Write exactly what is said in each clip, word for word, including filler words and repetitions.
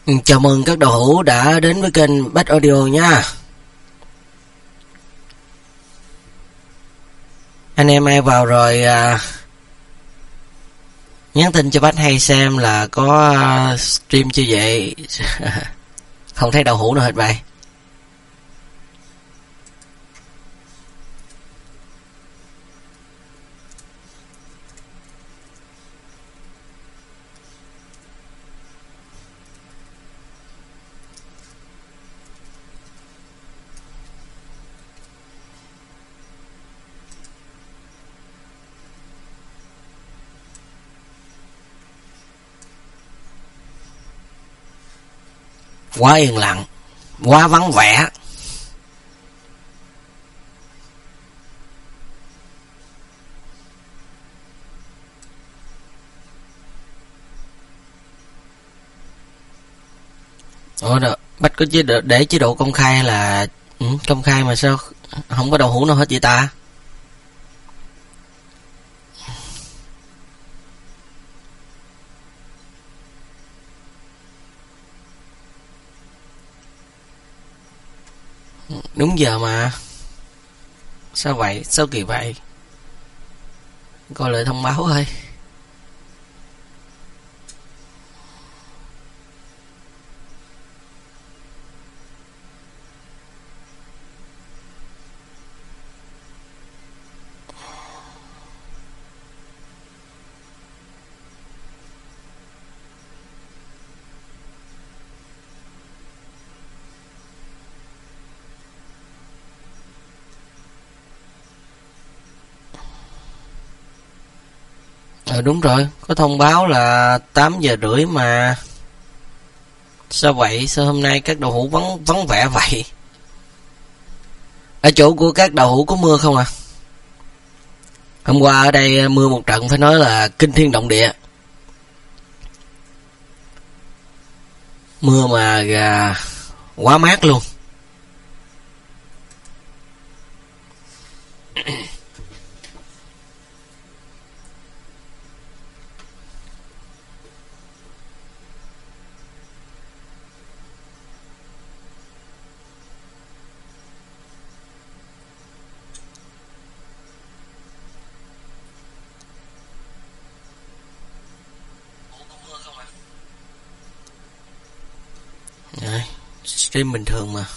Chào mừng các đầu hữu đã đến với kênh Bách Audio nha. Anh em ai vào rồi à, nhắn tin cho Bách hay xem là có à, stream chưa vậy. Không thấy đầu hữu nào hết vậy. Quá yên lặng, quá vắng vẻ. Ủa đó, Bách có chế độ, để chế độ công khai là ừ, công khai mà sao không có đầu hữu nào hết vậy ta? Đúng giờ mà. Sao vậy? Sao kỳ vậy? Coi lại thông báo thôi. Ờ đúng rồi, có thông báo là tám giờ rưỡi mà. Sao vậy? Sao hôm nay các đầu hữu vắng vắng vẻ vậy? Ở chỗ của các đầu hữu có mưa không à? Hôm qua ở đây mưa một trận phải nói là kinh thiên động địa. Mưa mà à, quá mát luôn. Đấy, stream bình thường mà.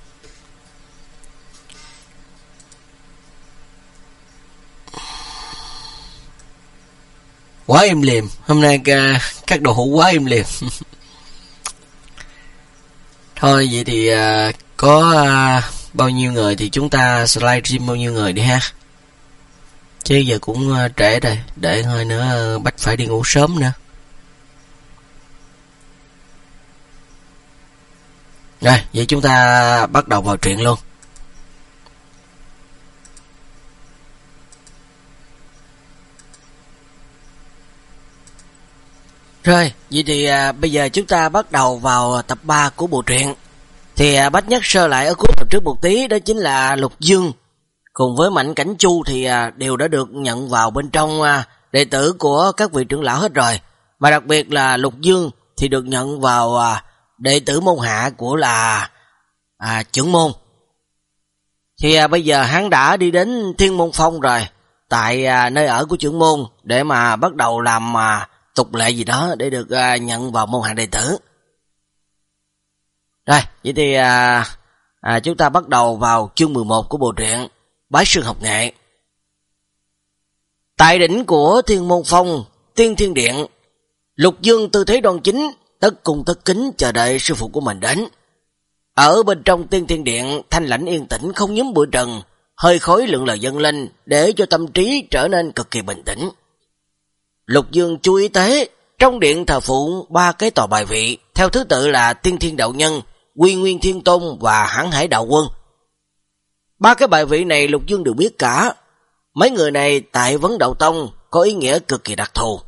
Quá im lìm. Hôm nay các đồ hữu quá im lìm. Thôi vậy thì uh, có uh, bao nhiêu người thì chúng ta slide stream bao nhiêu người đi ha. Chứ giờ cũng uh, trễ rồi. Để hơi nữa uh, Bách phải đi ngủ sớm nữa. Rồi, vậy chúng ta bắt đầu vào chuyện luôn. Rồi, vậy thì à, bây giờ chúng ta bắt đầu vào tập ba của bộ truyện. Thì à, Bách nhắc sơ lại ở cuối tập trước một tí, đó chính là Lục Dương cùng với Mạnh Cảnh Chu thì à, đều đã được nhận vào bên trong à, đệ tử của các vị trưởng lão hết rồi. Và đặc biệt là Lục Dương thì được nhận vào à, đệ tử môn hạ của là à, trưởng môn. Thì à, bây giờ hắn đã đi đến Thiên Môn Phong rồi, tại à, nơi ở của trưởng môn để mà bắt đầu làm à, tục lệ gì đó để được à, nhận vào môn hạ đệ tử. Rồi, vậy thì à, à, chúng ta bắt đầu vào chương mười một của bộ truyện Bái Sư Học Nghệ. Tại đỉnh của Thiên Môn Phong, Tiên Thiên Điện, Lục Dương tư thế đoan chính, tất cung tất kính chờ đợi sư phụ của mình đến. Ở bên trong Tiên Thiên Điện, thanh lãnh yên tĩnh không nhúm bụi trần, hơi khói lượn lờ dâng lên để cho tâm trí trở nên cực kỳ bình tĩnh. Lục Dương chú ý tới, trong điện thờ phụng ba cái tòa bài vị, theo thứ tự là Tiên Thiên Đạo Nhân, Quy Nguyên Thiên Tôn và Hãn Hải Đạo Quân. Ba cái bài vị này Lục Dương đều biết cả. Mấy người này tại Vấn Đạo Tông có ý nghĩa cực kỳ đặc thù.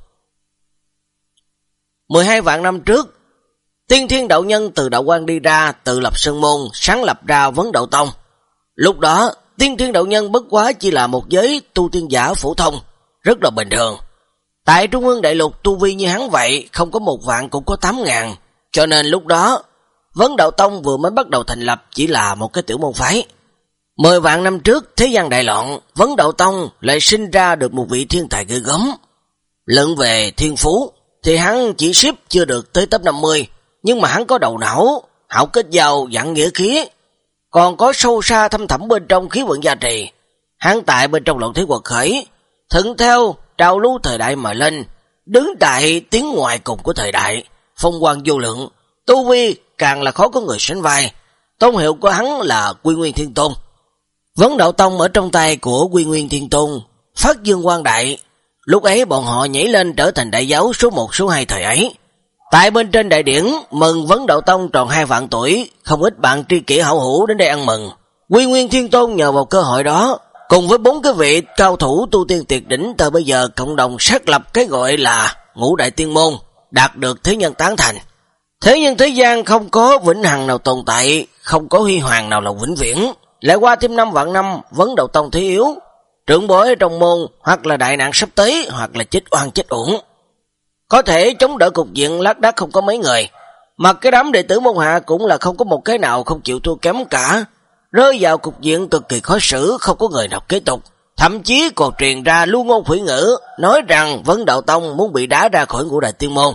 mười hai vạn năm trước, Tiên Thiên Đạo Nhân từ đạo quan đi ra, tự lập sơn môn, sáng lập ra Vấn Đạo Tông. Lúc đó, Tiên Thiên Đạo Nhân bất quá chỉ là một giới tu tiên giả phổ thông, rất là bình thường. Tại Trung ương Đại Lục tu vi như hắn vậy, không có một vạn cũng có tám ngàn, cho nên lúc đó Vấn Đạo Tông vừa mới bắt đầu thành lập chỉ là một cái tiểu môn phái. Mười vạn năm trước thế gian đại loạn, Vấn Đạo Tông lại sinh ra được một vị thiên tài ghê gớm. Luận về thiên phú thì hắn chỉ xếp chưa được tới top năm mươi, nhưng mà hắn có đầu não, hảo kết giao, dặn nghĩa khí, còn có sâu xa thâm thẳm bên trong khí vận gia trì. Hắn tại bên trong lộn thế quật khởi, thuận theo trào lưu thời đại mà lên, đứng tại tiếng ngoài cùng của thời đại, phong quang vô lượng, tu vi càng là khó có người sánh vai. Tôn hiệu của hắn là Quy Nguyên Thiên Tôn. Vấn Đạo Tông ở trong tay của Quy Nguyên Thiên Tôn phát dương quang đại. Lúc ấy bọn họ nhảy lên trở thành đại giáo số một số hai thời ấy. Tại bên trên đại điển mừng Vấn Đạo Tông tròn hai vạn tuổi, không ít bạn tri kỷ hảo hữu đến đây ăn mừng. Quy Nguyên Thiên Tôn nhờ vào cơ hội đó, cùng với bốn cái vị cao thủ tu tiên tuyệt đỉnh từ bây giờ cộng đồng xác lập cái gọi là Ngũ Đại Tiên Môn, đạt được thế nhân tán thành. Thế nhưng thế gian không có vĩnh hằng nào tồn tại, không có huy hoàng nào là vĩnh viễn. Lại qua thêm năm vạn năm, Vấn Đạo Tông thế yếu, trưởng bối trong môn hoặc là đại nạn sắp tới, hoặc là chết oan chết uổng. Có thể chống đỡ cục diện lác đác không có mấy người, mà cái đám đệ tử môn hạ cũng là không có một cái nào không chịu thua kém cả, rơi vào cục diện cực kỳ khó xử, không có người nào kế tục. Thậm chí còn truyền ra lưu ngôn phỉ ngữ, nói rằng Vấn Đạo Tông muốn bị đá ra khỏi Ngũ Đại Tiên Môn.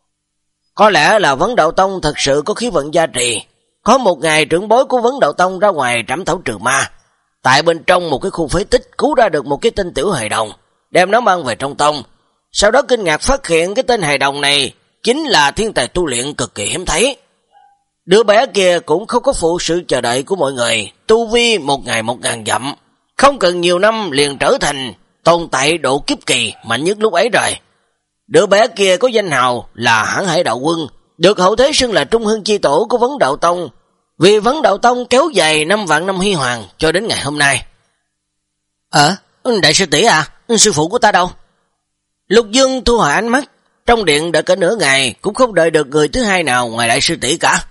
Có lẽ là Vấn Đạo Tông thật sự có khí vận gia trì. Có một ngày trưởng bối của Vấn Đạo Tông ra ngoài trảm thảo trừ ma, tại bên trong một cái khu phế tích cứu ra được một cái tên tiểu hài đồng, đem nó mang về trong tông. Sau đó kinh ngạc phát hiện cái tên hài đồng này chính là thiên tài tu luyện cực kỳ hiếm thấy. Đứa bé kia cũng không có phụ sự chờ đợi của mọi người, tu vi một ngày một ngàn dặm, không cần nhiều năm liền trở thành tồn tại độ kiếp kỳ mạnh nhất lúc ấy rồi. Đứa bé kia có danh hào là Hãn Hải Đạo Quân, được hậu thế xưng là Trung Hưng chi tổ của Vấn Đạo Tông, vì Vấn Đạo Tông kéo dài năm vạn năm huy hoàng cho đến ngày hôm nay. Ờ, đại sư tỷ à, sư phụ của ta đâu? Lục Dương thu hồi ánh mắt, trong điện đợi cả nửa ngày cũng không đợi được người thứ hai nào ngoài đại sư tỷ cả.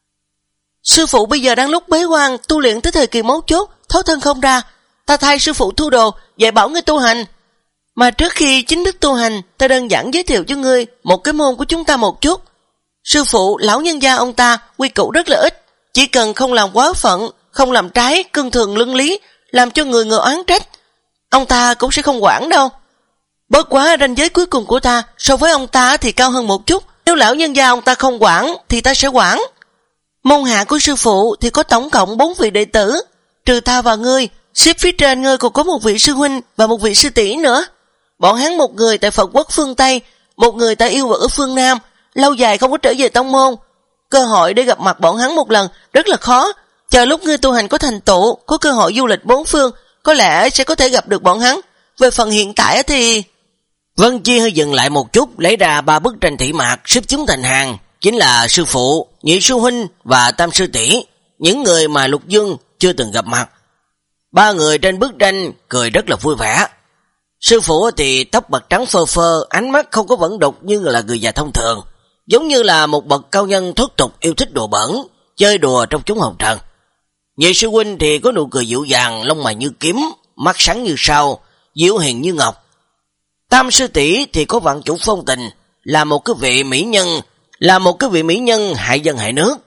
Sư phụ bây giờ đang lúc bế quan tu luyện tới thời kỳ mấu chốt, thoát thân không ra, ta thay sư phụ thu đồ dạy bảo ngươi tu hành. Mà trước khi chính thức tu hành, ta đơn giản giới thiệu cho ngươi một cái môn của chúng ta một chút. Sư phụ, lão nhân gia ông ta quy củ rất là ít, chỉ cần không làm quá phận, không làm trái cương thường luân lý, làm cho người người oán trách, ông ta cũng sẽ không quản đâu. Bất quá ranh giới cuối cùng của ta so với ông ta thì cao hơn một chút, nếu lão nhân gia ông ta không quản thì ta sẽ quản. Môn hạ của sư phụ thì có tổng cộng bốn vị đệ tử, trừ ta và ngươi, xếp phía trên ngươi còn có một vị sư huynh và một vị sư tỷ nữa. Bọn hắn một người tại Phật quốc phương Tây, một người tại yêu vực ở phương Nam, lâu dài không có trở về tông môn. Cơ hội để gặp mặt bọn hắn một lần rất là khó, chờ lúc ngươi tu hành có thành tựu, có cơ hội du lịch bốn phương, có lẽ sẽ có thể gặp được bọn hắn. Về phần hiện tại thì... Vân Chi hơi dừng lại một chút, lấy ra ba bức tranh thị mạc xếp chúng thành hàng, chính là sư phụ, nhị sư huynh và tam sư tỷ, những người mà Lục Dương chưa từng gặp mặt. Ba người trên bức tranh cười rất là vui vẻ. Sư phụ thì tóc bạc trắng phơ phơ, ánh mắt không có vẫn đục như là người già thông thường, giống như là một bậc cao nhân thoát tục yêu thích đùa bẩn, chơi đùa trong chúng hồng trần. Nhị sư huynh thì có nụ cười dịu dàng, lông mày như kiếm, mắt sáng như sao, diệu hiền như ngọc. Tam sư tỷ thì có vạn chủ phong tình, là một cái vị mỹ nhân, là một cái vị mỹ nhân hại dân hại nước.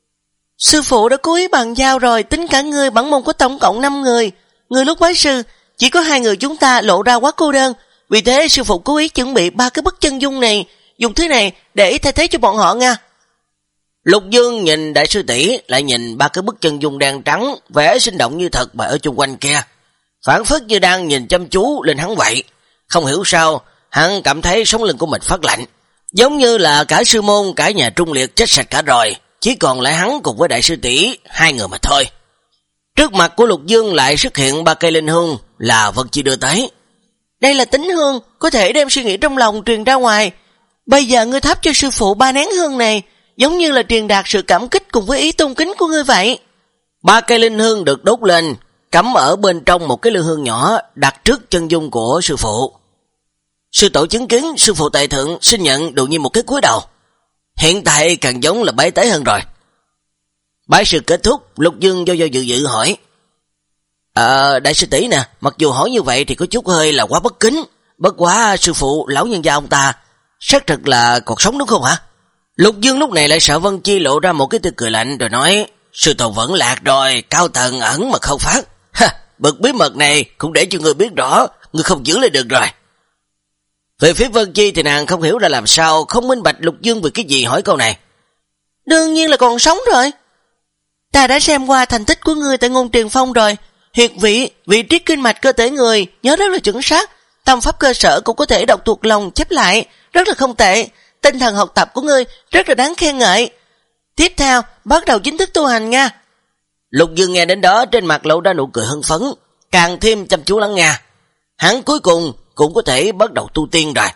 Sư phụ đã cố ý bàn giao rồi, tính cả ngươi bản môn có tổng cộng năm người, người lúc bái sư chỉ có hai người chúng ta lộ ra quá cô đơn, vì thế sư phụ cố ý chuẩn bị ba cái bức chân dung này, dùng thứ này để thay thế cho bọn họ nha. Lục Dương nhìn đại sư tỷ, lại nhìn ba cái bức chân dung đen trắng vẽ sinh động như thật bày ở chung quanh kia, phản phất như đang nhìn chăm chú lên hắn vậy. Không hiểu sao hắn cảm thấy sống lưng của mình phát lạnh, giống như là cả sư môn cả nhà Trung Liệt chết sạch cả rồi, chỉ còn lại hắn cùng với đại sư tỷ hai người mà thôi. Trước mặt của Lục Dương lại xuất hiện ba cây linh hương là Vân Chi đưa tới. Đây là tín hương, có thể đem suy nghĩ trong lòng truyền ra ngoài. Bây giờ ngươi thắp cho sư phụ ba nén hương này, giống như là truyền đạt sự cảm kích cùng với ý tôn kính của ngươi vậy. Ba cây linh hương được đốt lên, cắm ở bên trong một cái lư hương nhỏ đặt trước chân dung của sư phụ. Sư tổ chứng kiến, sư phụ tại thượng xin nhận đột nhiên một cái cúi đầu. Hiện tại càng giống là bái tế hơn rồi. Bái sư kết thúc, Lục Dương do do dự dự hỏi. Ờ, đại sư tỷ nè, mặc dù hỏi như vậy thì có chút hơi là quá bất kính. Bất quá sư phụ lão nhân gia ông ta xác thực là còn sống đúng không hả? Lục Dương lúc này lại sợ Vân Chi lộ ra một cái tươi cười lạnh rồi nói, sư tôn vẫn lạc rồi, cao tầng ẩn mà không phát. Ha, bực bí mật này cũng để cho người biết rõ, người không giữ lại được rồi. Về phía Vân Chi thì nàng không hiểu ra làm sao, không minh bạch Lục Dương vì cái gì hỏi câu này. Đương nhiên là còn sống rồi. Ta đã xem qua thành tích của ngươi tại Ngôn Truyền Phong rồi. Huyệt vị, vị trí kinh mạch cơ thể người nhớ rất là chuẩn xác. Tâm pháp cơ sở cũng có thể đọc thuộc lòng chép lại, rất là không tệ. Tinh thần học tập của ngươi rất là đáng khen ngợi. Tiếp theo, bắt đầu chính thức tu hành nha. Lục Dương nghe đến đó trên mặt lộ ra nụ cười hưng phấn, càng thêm chăm chú lắng nghe. Hắn cuối cùng cũng có thể bắt đầu tu tiên rồi.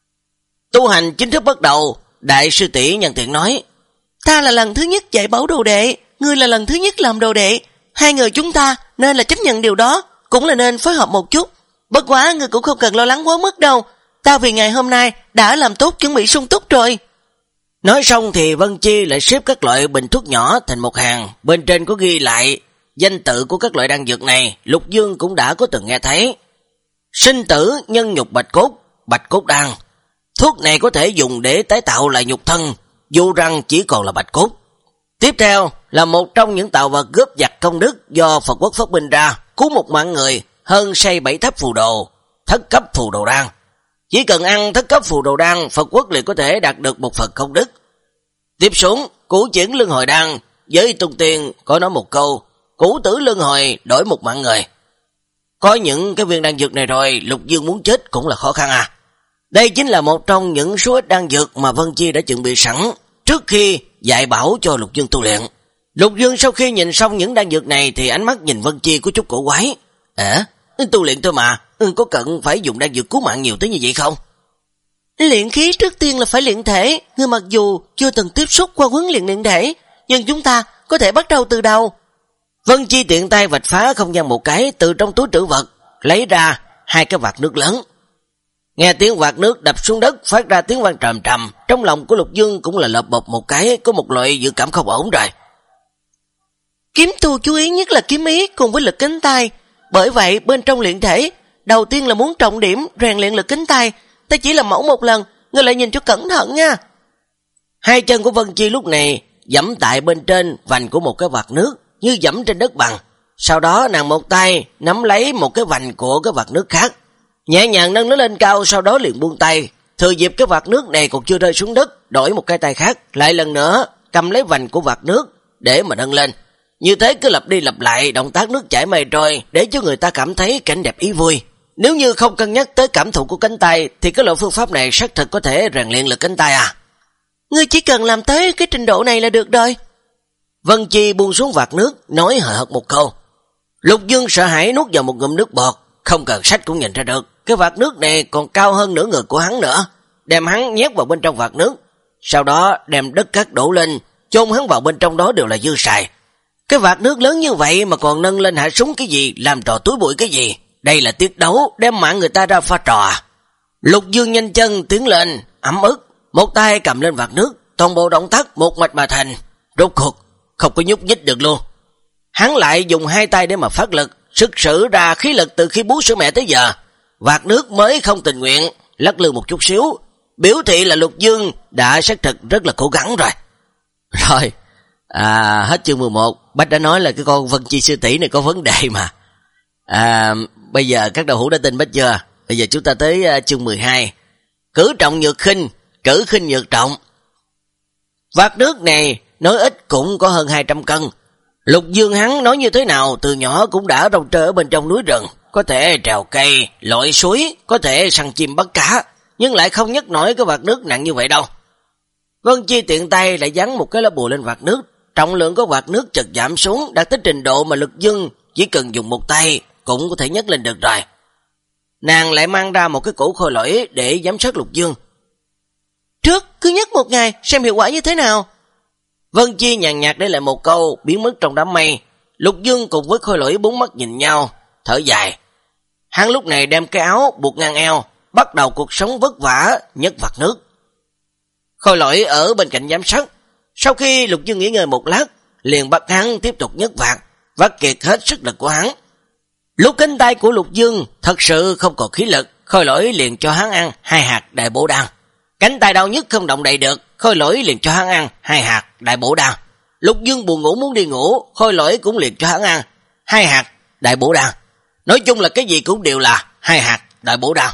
Tu hành chính thức bắt đầu, đại sư tỷ nhân tiện nói, ta là lần thứ nhất dạy bảo đồ đệ, ngươi là lần thứ nhất làm đồ đệ. Hai người chúng ta nên là chấp nhận điều đó, cũng là nên phối hợp một chút. Bất quá ngươi cũng không cần lo lắng quá mức đâu. Ta vì ngày hôm nay đã làm tốt chuẩn bị sung túc rồi. Nói xong thì Vân Chi lại xếp các loại bình thuốc nhỏ thành một hàng, bên trên có ghi lại danh tự của các loại đan dược này. Lục Dương cũng đã có từng nghe thấy. Sinh tử nhân nhục bạch cốt, bạch cốt đan. Thuốc này có thể dùng để tái tạo lại nhục thân, dù rằng chỉ còn là bạch cốt. Tiếp theo là một trong những tạo vật góp giặt công đức do Phật quốc phát minh ra, cứu một mạng người, hơn xây bảy tháp phù đồ, thất cấp phù đồ đan. Chỉ cần ăn thất cấp phù đồ đan, Phật quốc liền có thể đạt được một phần công đức. Tiếp xuống, cửu chuyển luân hồi đan, với tung tiền có nói một câu, cửu tử luân hồi đổi một mạng người. Có những cái viên đan dược này rồi, Lục Dương muốn chết cũng là khó khăn à. Đây chính là một trong những số ít đan dược mà Vân Chi đã chuẩn bị sẵn trước khi dạy bảo cho Lục Dương tu luyện. Lục Dương sau khi nhìn xong những đan dược này thì ánh mắt nhìn Vân Chi có chút cổ quái. À, tu luyện thôi mà, có cần phải dùng đan dược cứu mạng nhiều tới như vậy không? Luyện khí trước tiên là phải luyện thể, ngươi mặc dù chưa từng tiếp xúc qua huấn luyện luyện thể, nhưng chúng ta có thể bắt đầu từ đầu. Vân Chi tiện tay vạch phá không gian một cái, từ trong túi trữ vật lấy ra hai cái vạc nước lớn. Nghe tiếng vạc nước đập xuống đất phát ra tiếng vang trầm trầm, trong lòng của Lục Dương cũng là lợp bột một cái, có một loại dự cảm không ổn rồi. Kiếm tu chú ý nhất là kiếm ý cùng với lực cánh tay, bởi vậy bên trong luyện thể, đầu tiên là muốn trọng điểm rèn luyện lực cánh tay. Ta chỉ làm mẫu một lần, ngươi lại nhìn cho cẩn thận nha. Hai chân của Vân Chi lúc này giẫm tại bên trên vành của một cái vạc nước, như giẫm trên đất bằng. Sau đó nàng một tay nắm lấy một cái vành của cái vạc nước khác, nhẹ nhàng nâng nó lên cao, sau đó liền buông tay. Thừa dịp cái vạc nước này còn chưa rơi xuống đất, đổi một cái tay khác, lại lần nữa cầm lấy vành của vạc nước để mà nâng lên. Như thế cứ lặp đi lặp lại động tác nước chảy mây trôi, để cho người ta cảm thấy cảnh đẹp ý vui. Nếu như không cân nhắc tới cảm thụ của cánh tay thì cái loại phương pháp này xác thực có thể rèn luyện lực cánh tay à. Ngươi chỉ cần làm tới cái trình độ này là được rồi. Vân Chi buông xuống vạc nước, nói hời hợt một câu. Lục Dương sợ hãi nuốt vào một ngụm nước bọt, không cần sách cũng nhìn ra được, cái vạc nước này còn cao hơn nửa người của hắn nữa. Đem hắn nhét vào bên trong vạc nước, sau đó đem đất cát đổ lên, chôn hắn vào bên trong đó đều là dư xài. Cái vạc nước lớn như vậy mà còn nâng lên hạ súng cái gì, làm trò túi bụi cái gì? Đây là tiết đấu, đem mạng người ta ra pha trò à? Lục Dương nhanh chân tiến lên, ấm ức, một tay cầm lên vạc nước, toàn bộ động tác một mạch mà thành, rốt cuộc không có nhúc nhích được luôn. Hắn lại dùng hai tay để mà phát lực, sức sử ra khí lực từ khi bú sữa mẹ tới giờ. Vạc nước mới không tình nguyện, lắc lư một chút xíu, biểu thị là Lục Dương đã xác thực rất là cố gắng rồi. Rồi, à, hết chương mười một, Bách đã nói là cái con Vân Chi sư tỷ này có vấn đề mà. À, bây giờ các đầu hữu đã tin Bách chưa? Bây giờ chúng ta tới uh, chương mười hai. Cử trọng nhược khinh, cử khinh nhược trọng. Vạc nước này nói ít cũng có hơn hai trăm cân. Lục Dương hắn nói như thế nào, từ nhỏ cũng đã rong chơi ở bên trong núi rừng, có thể trèo cây, lội suối, có thể săn chim bắt cá, nhưng lại không nhấc nổi cái vạc nước nặng như vậy đâu. Vân Chi tiện tay lại dán một cái lá bùa lên vạc nước, trọng lượng của vạc nước chợt giảm xuống, đạt tới trình độ mà Lục Dương chỉ cần dùng một tay cũng có thể nhấc lên được rồi. Nàng lại mang ra một cái củ khôi lỗi để giám sát Lục Dương. Trước cứ nhấc một ngày xem hiệu quả như thế nào. Vân Chi nhàn nhạt để lại một câu, biến mất trong đám mây. Lục Dương cùng với khôi lỗi bốn mắt nhìn nhau, thở dài. Hắn lúc này đem cái áo buộc ngang eo, bắt đầu cuộc sống vất vả nhấc vạc nước. Khôi lỗi ở bên cạnh giám sát. Sau khi Lục Dương nghỉ ngơi một lát, liền bắt hắn tiếp tục nhấc vạc, vắt kiệt hết sức lực của hắn. Lúc cánh tay của Lục Dương thật sự không còn khí lực, khôi lỗi liền cho hắn ăn hai hạt đại bổ đan. Cánh tay đau nhất không động đậy được, Khôi Lỗi liền cho hắn ăn hai hạt đại bổ đan. Lục Dương buồn ngủ muốn đi ngủ, Khôi Lỗi cũng liền cho hắn ăn hai hạt đại bổ đan. Nói chung là cái gì cũng đều là hai hạt đại bổ đan.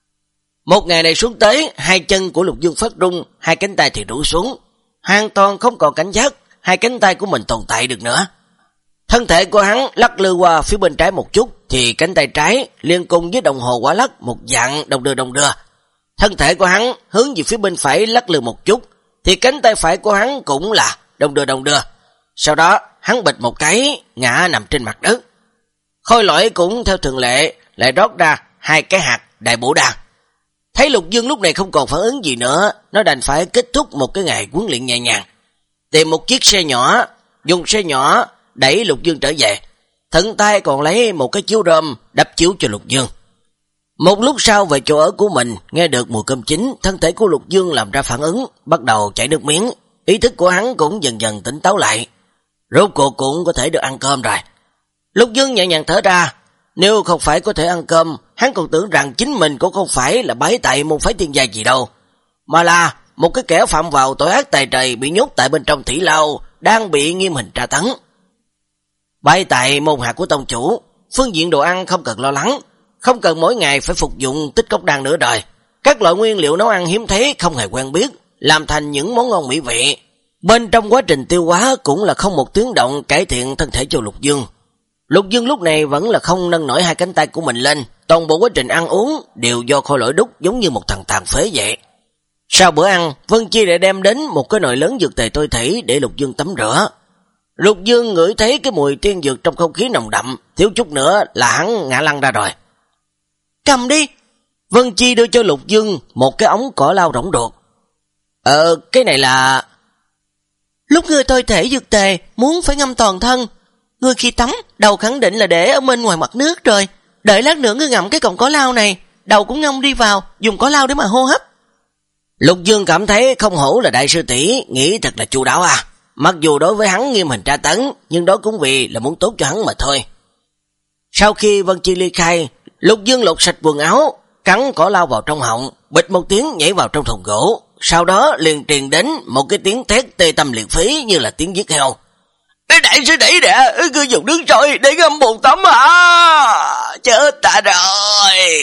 Một ngày này xuống tới, hai chân của Lục Dương phát rung, hai cánh tay thì rũ xuống, hoàn toàn không còn cảnh giác, hai cánh tay của mình tồn tại được nữa. Thân thể của hắn lắc lư qua phía bên trái một chút, thì cánh tay trái liên cùng với đồng hồ quả lắc một dạng đồng đưa đồng đưa. Thân thể của hắn hướng về phía bên phải lắc lư một chút, thì cánh tay phải của hắn cũng là đồng đưa đồng đưa. Sau đó hắn bịch một cái ngã nằm trên mặt đất. Khôi Lỗi cũng theo thường lệ lại rót ra hai cái hạt đại bổ đan. Thấy Lục Dương lúc này không còn phản ứng gì nữa, nó đành phải kết thúc một cái ngày huấn luyện nhẹ nhàng. Tìm một chiếc xe nhỏ, dùng xe nhỏ đẩy Lục Dương trở về. Thận tay còn lấy một cái chiếu rơm đắp chiếu cho Lục Dương. Một lúc sau về chỗ ở của mình, nghe được mùi cơm chín, thân thể của Lục Dương làm ra phản ứng, bắt đầu chảy nước miếng. Ý thức của hắn cũng dần dần tỉnh táo lại. Rốt cuộc cũng có thể được ăn cơm rồi. Lục Dương nhẹ nhàng thở ra. Nếu không phải có thể ăn cơm, hắn còn tưởng rằng chính mình cũng không phải là bái tại môn phái tiên gia gì đâu, mà là một cái kẻ phạm vào tội ác tày trời bị nhốt tại bên trong thủy lao, đang bị nghiêm hình tra tấn. Bái tại môn hạ của tông chủ, phương diện đồ ăn không cần lo lắng, không cần mỗi ngày phải phục dụng tích cốc đan nữa đời. Các loại nguyên liệu nấu ăn hiếm thấy không hề quen biết, làm thành những món ngon mỹ vị. Bên trong quá trình tiêu hóa cũng là không một tiếng động cải thiện thân thể cho Lục Dương. Lục Dương lúc này vẫn là không nâng nổi hai cánh tay của mình lên, toàn bộ quá trình ăn uống đều do Khôi Lỗi đúc giống như một thằng tàn phế vậy. Sau bữa ăn, Vân Chi lại đem đến một cái nồi lớn dược tề tôi thủy để Lục Dương tắm rửa. Lục Dương ngửi thấy cái mùi tiên dược trong không khí nồng đậm, thiếu chút nữa là hắn ngã lăn ra rồi. Cầm đi! Vân Chi đưa cho Lục Dương một cái ống cỏ lau rỗng ruột. Ờ, cái này là... Lúc ngươi tôi thể dược tề, muốn phải ngâm toàn thân. Ngươi khi tắm, đầu khẳng định là để ở bên ngoài mặt nước rồi. Đợi lát nữa ngươi ngậm cái cọng cỏ lau này, đầu cũng ngâm đi vào, dùng cỏ lau để mà hô hấp. Lục Dương cảm thấy không hổ là đại sư tỷ, nghĩ thật là chu đáo à. Mặc dù đối với hắn nghiêm hình tra tấn, nhưng đó cũng vì là muốn tốt cho hắn mà thôi. Sau khi Vân Chi ly khai, Lục Dương lột sạch quần áo, cắn cỏ lau vào trong họng, bịch một tiếng nhảy vào trong thùng gỗ. Sau đó liền truyền đến một cái tiếng thét tê tâm liệt phí như là tiếng giết heo. Đại sư tỷ nè, cứ dùng nước trôi để ngâm bồn tắm hả? Chết ta rồi!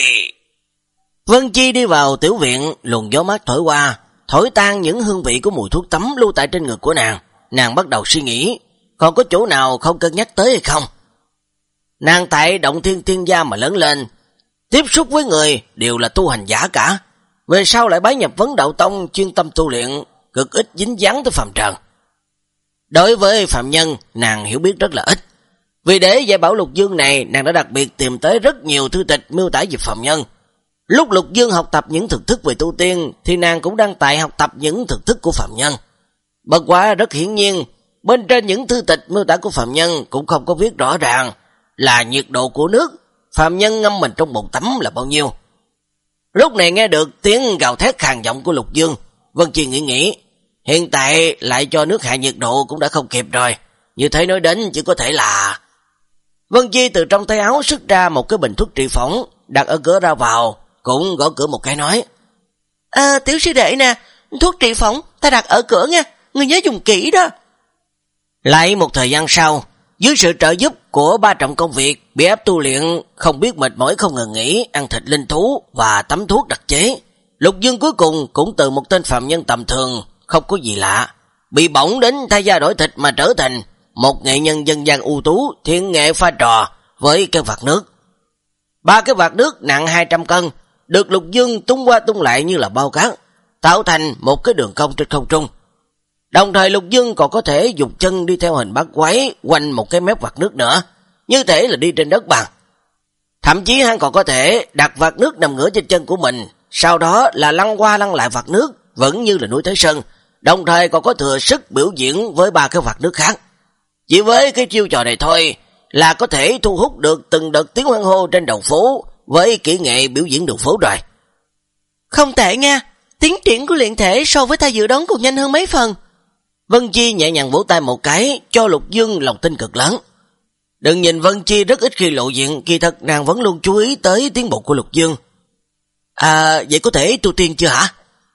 Vân Chi đi vào tiểu viện, luồng gió mát thổi qua, thổi tan những hương vị của mùi thuốc tắm lưu tại trên ngực của nàng. Nàng bắt đầu suy nghĩ, còn có chỗ nào không cân nhắc tới hay không? Nàng tại Động Thiên Tiên Gia mà lớn lên, tiếp xúc với người đều là tu hành giả cả. Về sau lại bái nhập Vấn Đạo Tông chuyên tâm tu luyện, cực ít dính dáng tới phàm trần. Đối với phạm nhân, nàng hiểu biết rất là ít. Vì để dạy bảo Lục Dương này, nàng đã đặc biệt tìm tới rất nhiều thư tịch miêu tả về phạm nhân. Lúc Lục Dương học tập những thực thức về tu tiên, thì nàng cũng đang tại học tập những thực thức của phạm nhân. Bất quá rất hiển nhiên, bên trên những thư tịch miêu tả của phạm nhân cũng không có viết rõ ràng là nhiệt độ của nước phạm nhân ngâm mình trong bồn tắm là bao nhiêu. Lúc này nghe được tiếng gào thét khàn giọng của Lục Dương, Vân Chi nghĩ nghĩ, hiện tại lại cho nước hạ nhiệt độ cũng đã không kịp rồi, như thế nói đến chỉ có thể là... Vân Chi từ trong tay áo xuất ra một cái bình thuốc trị phỏng, đặt ở cửa ra vào, cũng gõ cửa một cái nói: À, tiểu sư đệ nè, thuốc trị phỏng ta đặt ở cửa nha, ngươi nhớ dùng kỹ đó. Lại một thời gian sau, dưới sự trợ giúp của ba trọng công việc, bị ép tu luyện, không biết mệt mỏi không ngừng nghỉ, ăn thịt linh thú và tắm thuốc đặc chế, Lục Dương cuối cùng cũng từ một tên phạm nhân tầm thường, không có gì lạ, bị bỏng đến thay da đổi thịt mà trở thành một nghệ nhân dân gian ưu tú, thiên nghệ pha trò với cái vạt nước. Ba cái vạt nước nặng hai trăm cân, được Lục Dương tung qua tung lại như là bao cát, tạo thành một cái đường cong trên không trung. Đồng thời Lục Dương còn có thể dùng chân đi theo hình bát quái quanh một cái mép vạt nước nữa, như thể là đi trên đất bằng. Thậm chí hắn còn có thể đặt vạt nước nằm ngửa trên chân của mình, sau đó là lăn qua lăn lại vạt nước, vẫn như là núi Thái Sơn, đồng thời còn có thừa sức biểu diễn với ba cái vạt nước khác. Chỉ với cái chiêu trò này thôi là có thể thu hút được từng đợt tiếng hoan hô trên đầu phố với kỹ nghệ biểu diễn đường phố rồi. Không tệ nha, tiến triển của luyện thể so với ta dự đoán còn nhanh hơn mấy phần. Vân Chi nhẹ nhàng vỗ tay một cái, cho Lục Dương lòng tin cực lớn. Đừng nhìn Vân Chi rất ít khi lộ diện, kỳ thật nàng vẫn luôn chú ý tới tiến bộ của Lục Dương. À, vậy có thể tu tiên chưa hả?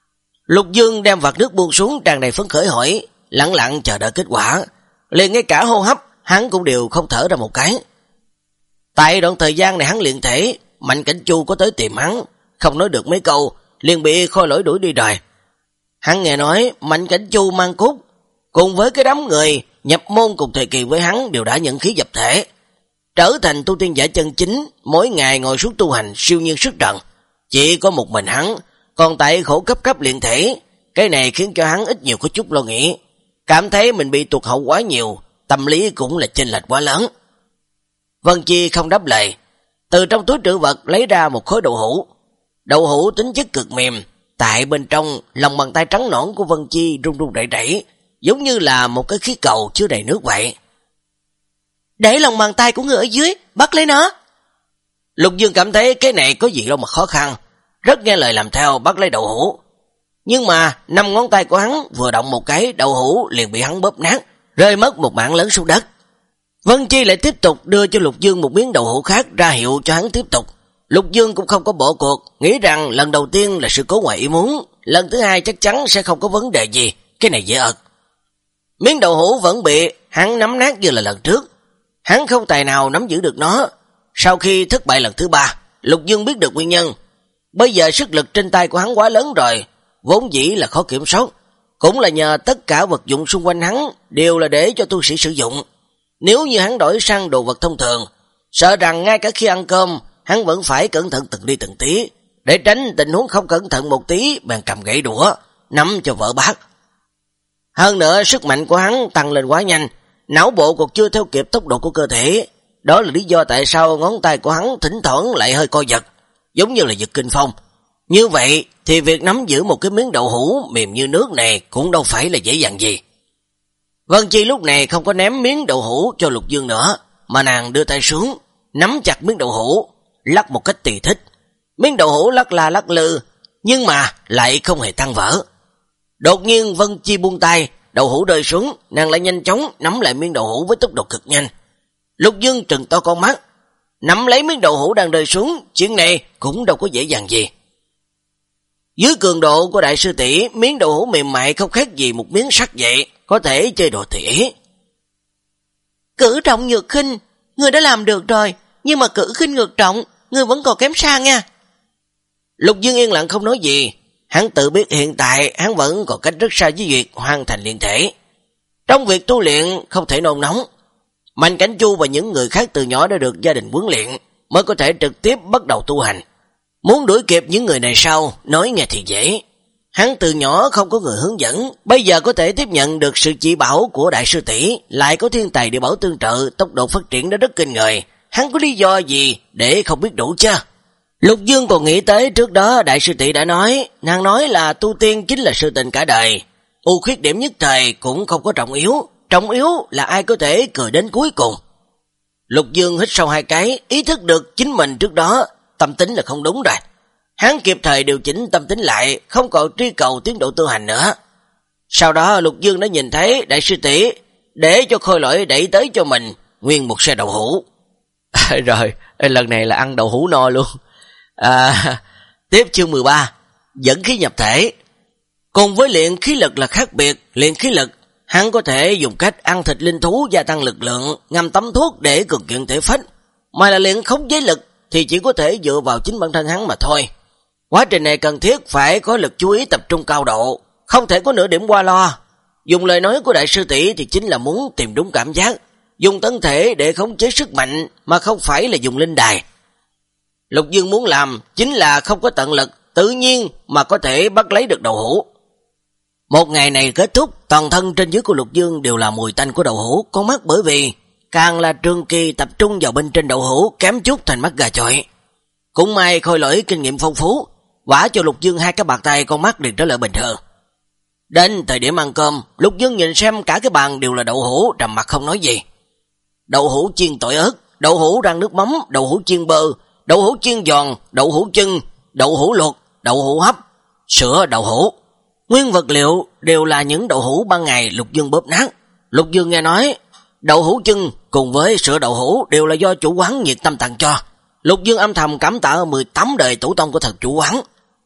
Lục Dương đem vạt nước buông xuống tràn đầy phấn khởi hỏi, lặng lặng chờ đợi kết quả. Liền ngay cả hô hấp, hắn cũng đều không thở ra một cái. Tại đoạn thời gian này hắn luyện thể, Mạnh Cảnh Chu có tới tìm hắn, không nói được mấy câu, liền bị Khôi Lỗi đuổi đi rồi. Hắn nghe nói Mạnh Cảnh Chu mang cút, cùng với cái đám người nhập môn cùng thời kỳ với hắn đều đã nhận khí nhập thể, trở thành tu tiên giả chân chính, mỗi ngày ngồi xuống tu hành siêu nhiên sức trận. Chỉ có một mình hắn, còn tại khổ cấp cấp luyện thể, cái này khiến cho hắn ít nhiều có chút lo nghĩ, cảm thấy mình bị tụt hậu quá nhiều, tâm lý cũng là chênh lệch quá lớn. Vân Chi không đáp lời, từ trong túi trữ vật lấy ra một khối đậu hũ. Đậu hũ tính chất cực mềm, tại bên trong lòng bàn tay trắng nõn của Vân Chi run run rẩy rẩy, giống như là một cái khí cầu chứa đầy nước vậy. Để lòng bàn tay của người ở dưới, bắt lấy nó. Lục Dương cảm thấy cái này có gì đâu mà khó khăn, rất nghe lời làm theo bắt lấy đậu hũ. Nhưng mà năm ngón tay của hắn vừa động một cái, đậu hũ liền bị hắn bóp nát, rơi mất một mảng lớn xuống đất. Vân Chi lại tiếp tục đưa cho Lục Dương một miếng đậu hũ khác ra hiệu cho hắn tiếp tục. Lục Dương cũng không có bỏ cuộc, nghĩ rằng lần đầu tiên là sự cố ngoài ý muốn, lần thứ hai chắc chắn sẽ không có vấn đề gì, cái này dễ ợt. Miếng đậu hũ vẫn bị hắn nắm nát như là lần trước, hắn không tài nào nắm giữ được nó. Sau khi thất bại lần thứ ba, Lục Dương biết được nguyên nhân. Bây giờ sức lực trên tay của hắn quá lớn rồi, vốn dĩ là khó kiểm soát, cũng là nhờ tất cả vật dụng xung quanh hắn đều là để cho tu sĩ sử dụng. Nếu như hắn đổi sang đồ vật thông thường, sợ rằng ngay cả khi ăn cơm, hắn vẫn phải cẩn thận từng đi từng tí, để tránh tình huống không cẩn thận một tí bèn cầm gậy đũa, nắm cho vỡ bát. Hơn nữa sức mạnh của hắn tăng lên quá nhanh, não bộ còn chưa theo kịp tốc độ của cơ thể. Đó là lý do tại sao ngón tay của hắn thỉnh thoảng lại hơi co giật, giống như là giật kinh phong. Như vậy thì việc nắm giữ một cái miếng đậu hũ mềm như nước này cũng đâu phải là dễ dàng gì. Vân Chi lúc này không có ném miếng đậu hũ cho Lục Dương nữa, mà nàng đưa tay xuống, nắm chặt miếng đậu hũ, lắc một cách tùy thích. Miếng đậu hũ lắc la lắc lư, nhưng mà lại không hề tan vỡ. Đột nhiên Vân Chi buông tay, đậu hũ rơi xuống, nàng lại nhanh chóng nắm lại miếng đậu hũ với tốc độ cực nhanh. Lục Dương trừng to con mắt, nắm lấy miếng đậu hũ đang rơi xuống, chuyện này cũng đâu có dễ dàng gì. Dưới cường độ của đại sư tỷ, miếng đậu hũ mềm mại không khác gì một miếng sắt vậy, có thể chơi đồ tùy ý. Cử trọng nhược khinh, người đã làm được rồi, nhưng mà cử khinh ngược trọng, người vẫn còn kém xa nha. Lục Dương yên lặng không nói gì, hắn tự biết hiện tại hắn vẫn còn cách rất xa với việc hoàn thành luyện thể. Trong việc tu luyện không thể nôn nóng. Mạnh Cảnh Chu và những người khác từ nhỏ đã được gia đình huấn luyện, mới có thể trực tiếp bắt đầu tu hành. Muốn đuổi kịp những người này sau, nói nghe thì dễ. Hắn từ nhỏ không có người hướng dẫn, bây giờ có thể tiếp nhận được sự chỉ bảo của đại sư tỷ, lại có thiên tài địa bảo tương trợ, tốc độ phát triển đã rất kinh người. Hắn có lý do gì để không biết đủ chứ? Lục Dương còn nghĩ tới trước đó đại sư tỷ đã nói, nàng nói là tu tiên chính là sự tình cả đời. Ưu khuyết điểm nhất thời cũng không có trọng yếu, trọng yếu là ai có thể cười đến cuối cùng. Lục Dương hít sâu hai cái, ý thức được chính mình trước đó tâm tính là không đúng rồi. Hắn kịp thời điều chỉnh tâm tính lại, không còn truy cầu tiến độ tu hành nữa. Sau đó Lục Dương đã nhìn thấy đại sư tỷ để cho Khôi Lỗi đẩy tới cho mình nguyên một xe đậu hũ. Rồi, lần này là ăn đậu hũ no luôn. À, tiếp chương mười ba, dẫn khí nhập thể. Cùng với luyện khí lực là khác biệt, luyện khí lực hắn có thể dùng cách ăn thịt linh thú gia tăng lực lượng, ngâm tắm thuốc để cường kiện thể phách, mà là luyện khống chế lực thì chỉ có thể dựa vào chính bản thân hắn mà thôi. Quá trình này cần thiết phải có lực chú ý tập trung cao độ, không thể có nửa điểm qua lo. Dùng lời nói của đại sư tỷ thì chính là muốn tìm đúng cảm giác, dùng thân thể để khống chế sức mạnh mà không phải là dùng linh đài. Lục Dương muốn làm chính là không có tận lực, tự nhiên mà có thể bắt lấy được đậu hũ. Một ngày này kết thúc, toàn thân trên dưới của Lục Dương đều là mùi tanh của đậu hũ, con mắt bởi vì càng là trường kỳ tập trung vào bên trên đậu hũ kém chút thành mắt gà chọi. Cũng may Khôi Lỗi kinh nghiệm phong phú, vả cho Lục Dương hai cái bạc tay, con mắt liền trở lại bình thường. Đến thời điểm ăn cơm, Lục Dương nhìn xem cả cái bàn đều là đậu hũ, trầm mặt không nói gì. Đậu hũ chiên tỏi ớt, đậu hũ rang nước mắm, đậu hũ chiên bơ, đậu hũ chiên giòn, đậu hũ chân, đậu hũ luộc, đậu hũ hấp, sữa đậu hũ. Nguyên vật liệu đều là những đậu hũ ban ngày Lục Dương bóp nát. Lục Dương nghe nói đậu hũ chân cùng với sữa đậu hũ đều là do chủ quán nhiệt tâm tặng cho. Lục Dương âm thầm cảm tạ mười tám đời tổ tông của thật chủ quán.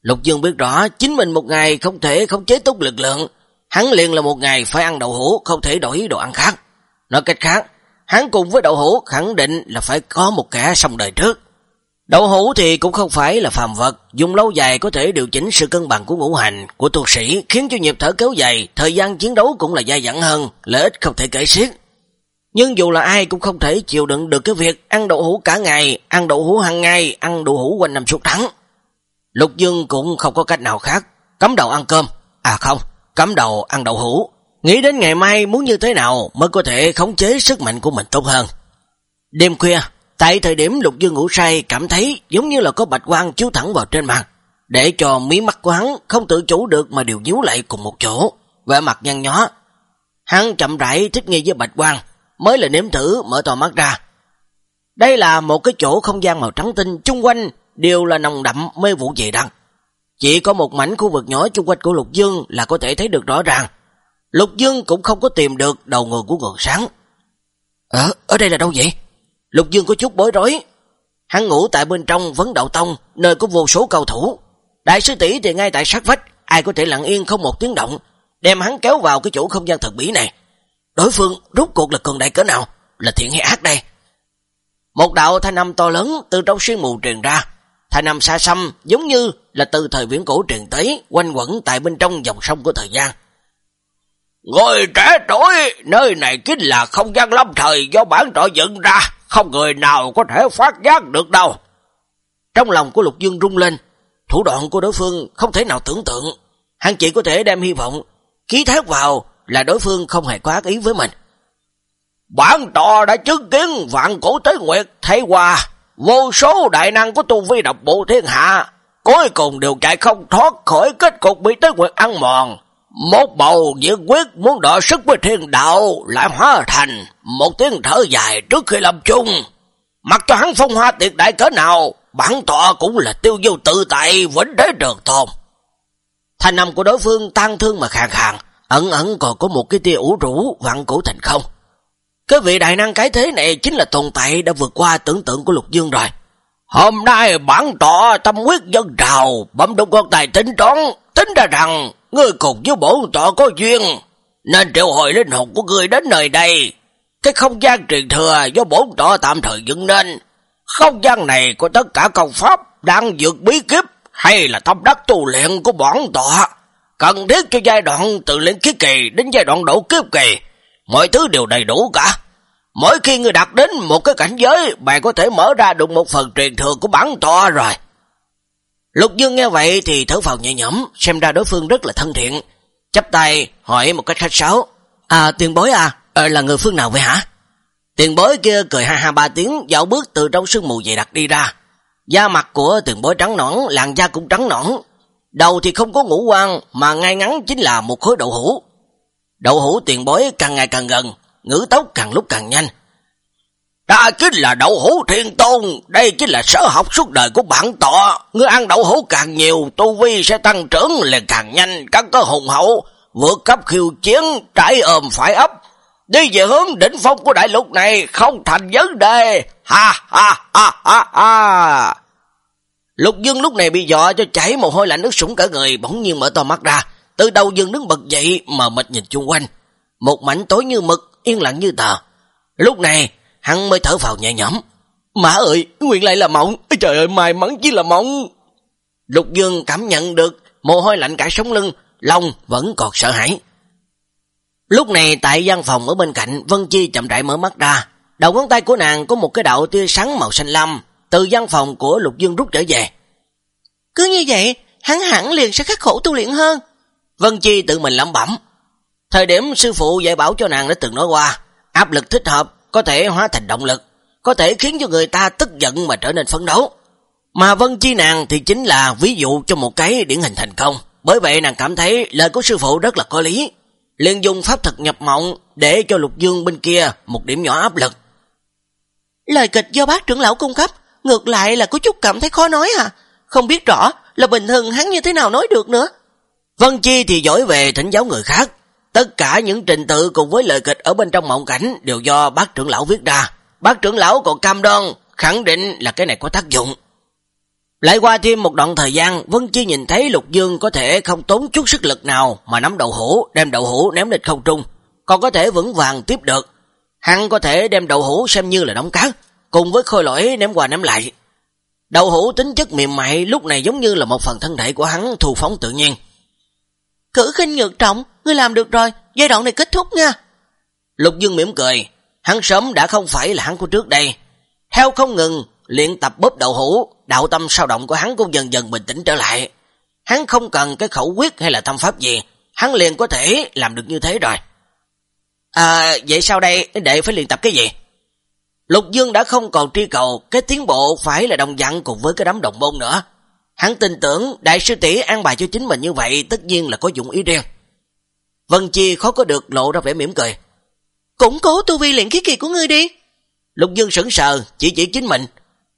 Lục Dương biết rõ chính mình một ngày không thể khống chế tốt lực lượng, hắn liền là một ngày phải ăn đậu hũ, không thể đổi đồ ăn khác. Nói cách khác, hắn cùng với đậu hũ khẳng định là phải có một kẻ xong đời trước. Đậu hũ thì cũng không phải là phàm vật, dùng lâu dài có thể điều chỉnh sự cân bằng của ngũ hành, của tu sĩ, khiến cho nhịp thở kéo dài, thời gian chiến đấu cũng là dai dẳng hơn, lợi ích không thể kể xiết. Nhưng dù là ai cũng không thể chịu đựng được cái việc ăn đậu hũ cả ngày, ăn đậu hũ hàng ngày, ăn đậu hũ quanh năm suốt tháng. Lục Dương cũng không có cách nào khác, cấm đầu ăn cơm, à không, cấm đầu ăn đậu hũ, nghĩ đến ngày mai muốn như thế nào mới có thể khống chế sức mạnh của mình tốt hơn. Đêm khuya, tại thời điểm Lục Dương ngủ say, cảm thấy giống như là có bạch quang chiếu thẳng vào trên mặt, để cho mí mắt của hắn không tự chủ được mà đều nhíu lại cùng một chỗ, vẻ mặt nhăn nhó. Hắn chậm rãi thích nghi với bạch quang, mới là nếm thử mở to mắt ra. Đây là một cái chỗ không gian màu trắng tinh, chung quanh đều là nồng đậm mê vụ dày đặc. Chỉ có một mảnh khu vực nhỏ chung quanh của Lục Dương là có thể thấy được rõ ràng. Lục Dương cũng không có tìm được đầu người của nguồn sáng. Ở, ở đây là đâu vậy? Lục Dương có chút bối rối. Hắn ngủ tại bên trong Vấn Đạo Tông, nơi có vô số cầu thủ. Đại sư tỷ thì ngay tại sát vách, ai có thể lặng yên không một tiếng động, đem hắn kéo vào cái chỗ không gian thần bí này. Đối phương rốt cuộc là cường đại cỡ nào, là thiện hay ác đây? Một đạo thanh âm to lớn từ trong sương mù truyền ra. Thanh âm xa xăm giống như là từ thời viễn cổ truyền tới, quanh quẩn tại bên trong dòng sông của thời gian. Người trẻ tuổi, nơi này chính là không gian lâm thời do bản tọa dựng ra, không người nào có thể phát giác được đâu. Trong lòng của Lục Dương rung lên, thủ đoạn của đối phương không thể nào tưởng tượng. Hắn chỉ có thể đem hy vọng ký thác vào là đối phương không hề có ác ý với mình. Bản tọa đã chứng kiến vạn cổ tế nguyệt, thấy qua vô số đại năng của tu vi độc bộ thiên hạ, cuối cùng đều chạy không thoát khỏi kết cục bị tế nguyệt ăn mòn. Một bầu nhiệt quyết muốn đọ sức với thiên đạo lại hóa thành một tiếng thở dài trước khi lâm chung. Mặc cho hắn phong hoa tuyệt đại cỡ nào, bản tọa cũng là tiêu diêu tự tại, vĩnh thế trường tồn. Thanh âm của đối phương tang thương mà khàn khàn, ẩn ẩn còn có một cái tia ủ rũ vạn cổ thành không. Cái vị đại năng cái thế này chính là tồn tại đã vượt qua tưởng tượng của Lục Dương rồi. Hôm nay bản tọa tâm huyết dân trào, bấm đụng con tài tính toán, tính ra rằng ngươi cùng với bổn tọa có duyên, nên triệu hồi linh hồn của ngươi đến nơi đây. Cái không gian truyền thừa do bổn tọa tạm thời dựng nên, không gian này có tất cả công pháp, đang dược bí kíp hay là tâm đắc tu luyện của bổn tọa, cần thiết cho giai đoạn từ lĩnh khí kỳ đến giai đoạn độ kiếp kỳ, mọi thứ đều đầy đủ cả. Mỗi khi ngươi đạt đến một cái cảnh giới, bạn có thể mở ra được một phần truyền thừa của bản tọa rồi. Lục Dương nghe vậy thì thở phào nhẹ nhõm, xem ra đối phương rất là thân thiện, chắp tay hỏi một cách khách sáo. À, tiền bối à, à là người phương nào vậy hả? Tiền bối kia cười ha ha ba tiếng, dạo bước từ trong sương mù dày đặc đi ra. Da mặt của tiền bối trắng nõn, làn da cũng trắng nõn, đầu thì không có ngũ quan mà ngay ngắn chính là một khối đậu hũ. Đậu hũ tiền bối càng ngày càng gần, ngữ tốc càng lúc càng nhanh. Đó chính là đậu hũ thiên tôn, đây chính là sở học suốt đời của bản tọa. Ngươi ăn đậu hũ càng nhiều, tu vi sẽ tăng trưởng liền càng nhanh, các cơ hùng hậu, vượt cấp khiêu chiến, trải ôm phải ấp. Đi về hướng đỉnh phong của đại lục này không thành vấn đề. Ha ha ha ha ha. Lục Dương lúc này bị dọa cho chảy mồ hôi lạnh ướt sũng cả người, bỗng nhiên mở to mắt ra, từ đầu giường đứng bật dậy mà mệt nhìn chung quanh. Một mảnh tối như mực, yên lặng như tờ. Lúc này hắn mới thở phào nhẹ nhõm. Má ơi, nguyên lại là mộng. Trời ơi, may mắn chỉ là mộng. Lục Dương cảm nhận được mồ hôi lạnh cả sống lưng, lòng vẫn còn sợ hãi. Lúc này tại gian phòng ở bên cạnh, Vân Chi chậm rãi mở mắt ra. Đầu ngón tay của nàng có một cái đạo tia sáng màu xanh lam từ gian phòng của Lục Dương rút trở về. Cứ như vậy, hắn hẳn liền sẽ khắc khổ tu luyện hơn. Vân Chi tự mình lẩm bẩm. Thời điểm sư phụ dạy bảo cho nàng đã từng nói qua, áp lực thích hợp có thể hóa thành động lực, có thể khiến cho người ta tức giận mà trở nên phấn đấu. Mà Vân Chi nàng thì chính là ví dụ cho một cái điển hình thành công. Bởi vậy nàng cảm thấy lời của sư phụ rất là có lý, liền dùng pháp thuật nhập mộng để cho Lục Dương bên kia một điểm nhỏ áp lực. Lời kịch do bác trưởng lão cung cấp, ngược lại là có chút cảm thấy khó nói à, không biết rõ là bình thường hắn như thế nào nói được nữa. Vân Chi thì giỏi về thỉnh giáo người khác, tất cả những trình tự cùng với lời kịch ở bên trong mộng cảnh đều do bác trưởng lão viết ra. Bác trưởng lão còn cam đoan khẳng định là cái này có tác dụng. Lại qua thêm một đoạn thời gian, Vân Chi nhìn thấy Lục Dương có thể không tốn chút sức lực nào mà nắm đậu hũ, đem đậu hũ ném lên không trung, còn có thể vững vàng tiếp được. Hắn có thể đem đậu hũ xem như là đóng cát, cùng với khôi lỗi ném qua ném lại. Đậu hũ tính chất mềm mại lúc này giống như là một phần thân thể của hắn thu phóng tự nhiên. Cử khinh nhược trọng, ngươi làm được rồi, giai đoạn này kết thúc nha. Lục Dương mỉm cười, hắn sớm đã không phải là hắn của trước đây. Theo không ngừng luyện tập bóp đậu hũ, đạo tâm sao động của hắn cũng dần dần bình tĩnh trở lại. Hắn không cần cái khẩu quyết hay là tâm pháp gì, hắn liền có thể làm được như thế rồi. À, vậy sau đây đệ phải luyện tập cái gì? Lục Dương đã không còn truy cầu cái tiến bộ phải là đồng dặn cùng với cái đám đồng môn nữa. Hắn tin tưởng đại sư tỷ an bài cho chính mình như vậy tất nhiên là có dụng ý riêng. Vân Chi khó có được lộ ra vẻ mỉm cười. Củng cố tu vi luyện khí kỳ của ngươi đi. Lục Dương sững sờ, chỉ chỉ chính mình.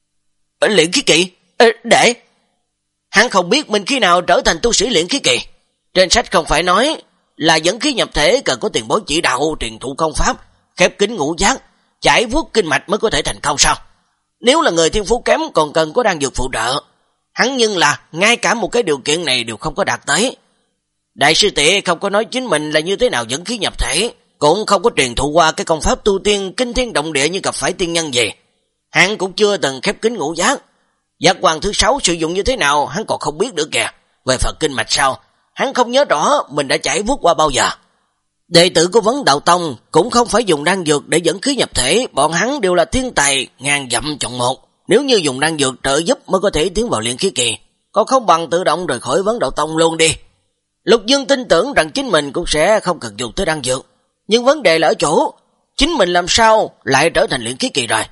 Luyện khí kỳ? Ờ, để. Hắn không biết mình khi nào trở thành tu sĩ luyện khí kỳ. Trên sách không phải nói là dẫn khí nhập thể cần có tiền bối chỉ đạo, truyền thụ công pháp, khép kín ngũ giác, chải vuốt kinh mạch mới có thể thành công sao? Nếu là người thiên phú kém còn cần có đan dược phụ trợ. Hắn nhưng là ngay cả một cái điều kiện này đều không có đạt tới. Đại sư tỷ không có nói chính mình là như thế nào dẫn khí nhập thể, cũng không có truyền thụ qua cái công pháp tu tiên kinh thiên động địa như gặp phải tiên nhân gì. Hắn cũng chưa từng khép kín ngũ giác. Giác quan thứ sáu sử dụng như thế nào hắn còn không biết nữa kìa. Về phần kinh mạch sao, hắn không nhớ rõ mình đã chảy vuốt qua bao giờ. Đệ tử của Vấn Đạo Tông cũng không phải dùng đan dược để dẫn khí nhập thể, bọn hắn đều là thiên tài ngàn dặm chọn một. Nếu như dùng đan dược trợ giúp mới có thể tiến vào luyện khí kỳ, còn không bằng tự động rời khỏi Vấn Đạo Tông luôn đi. Lục Dương tin tưởng rằng chính mình cũng sẽ không cần dùng tới đan dược, nhưng vấn đề là ở chỗ chính mình làm sao lại trở thành luyện khí kỳ rồi.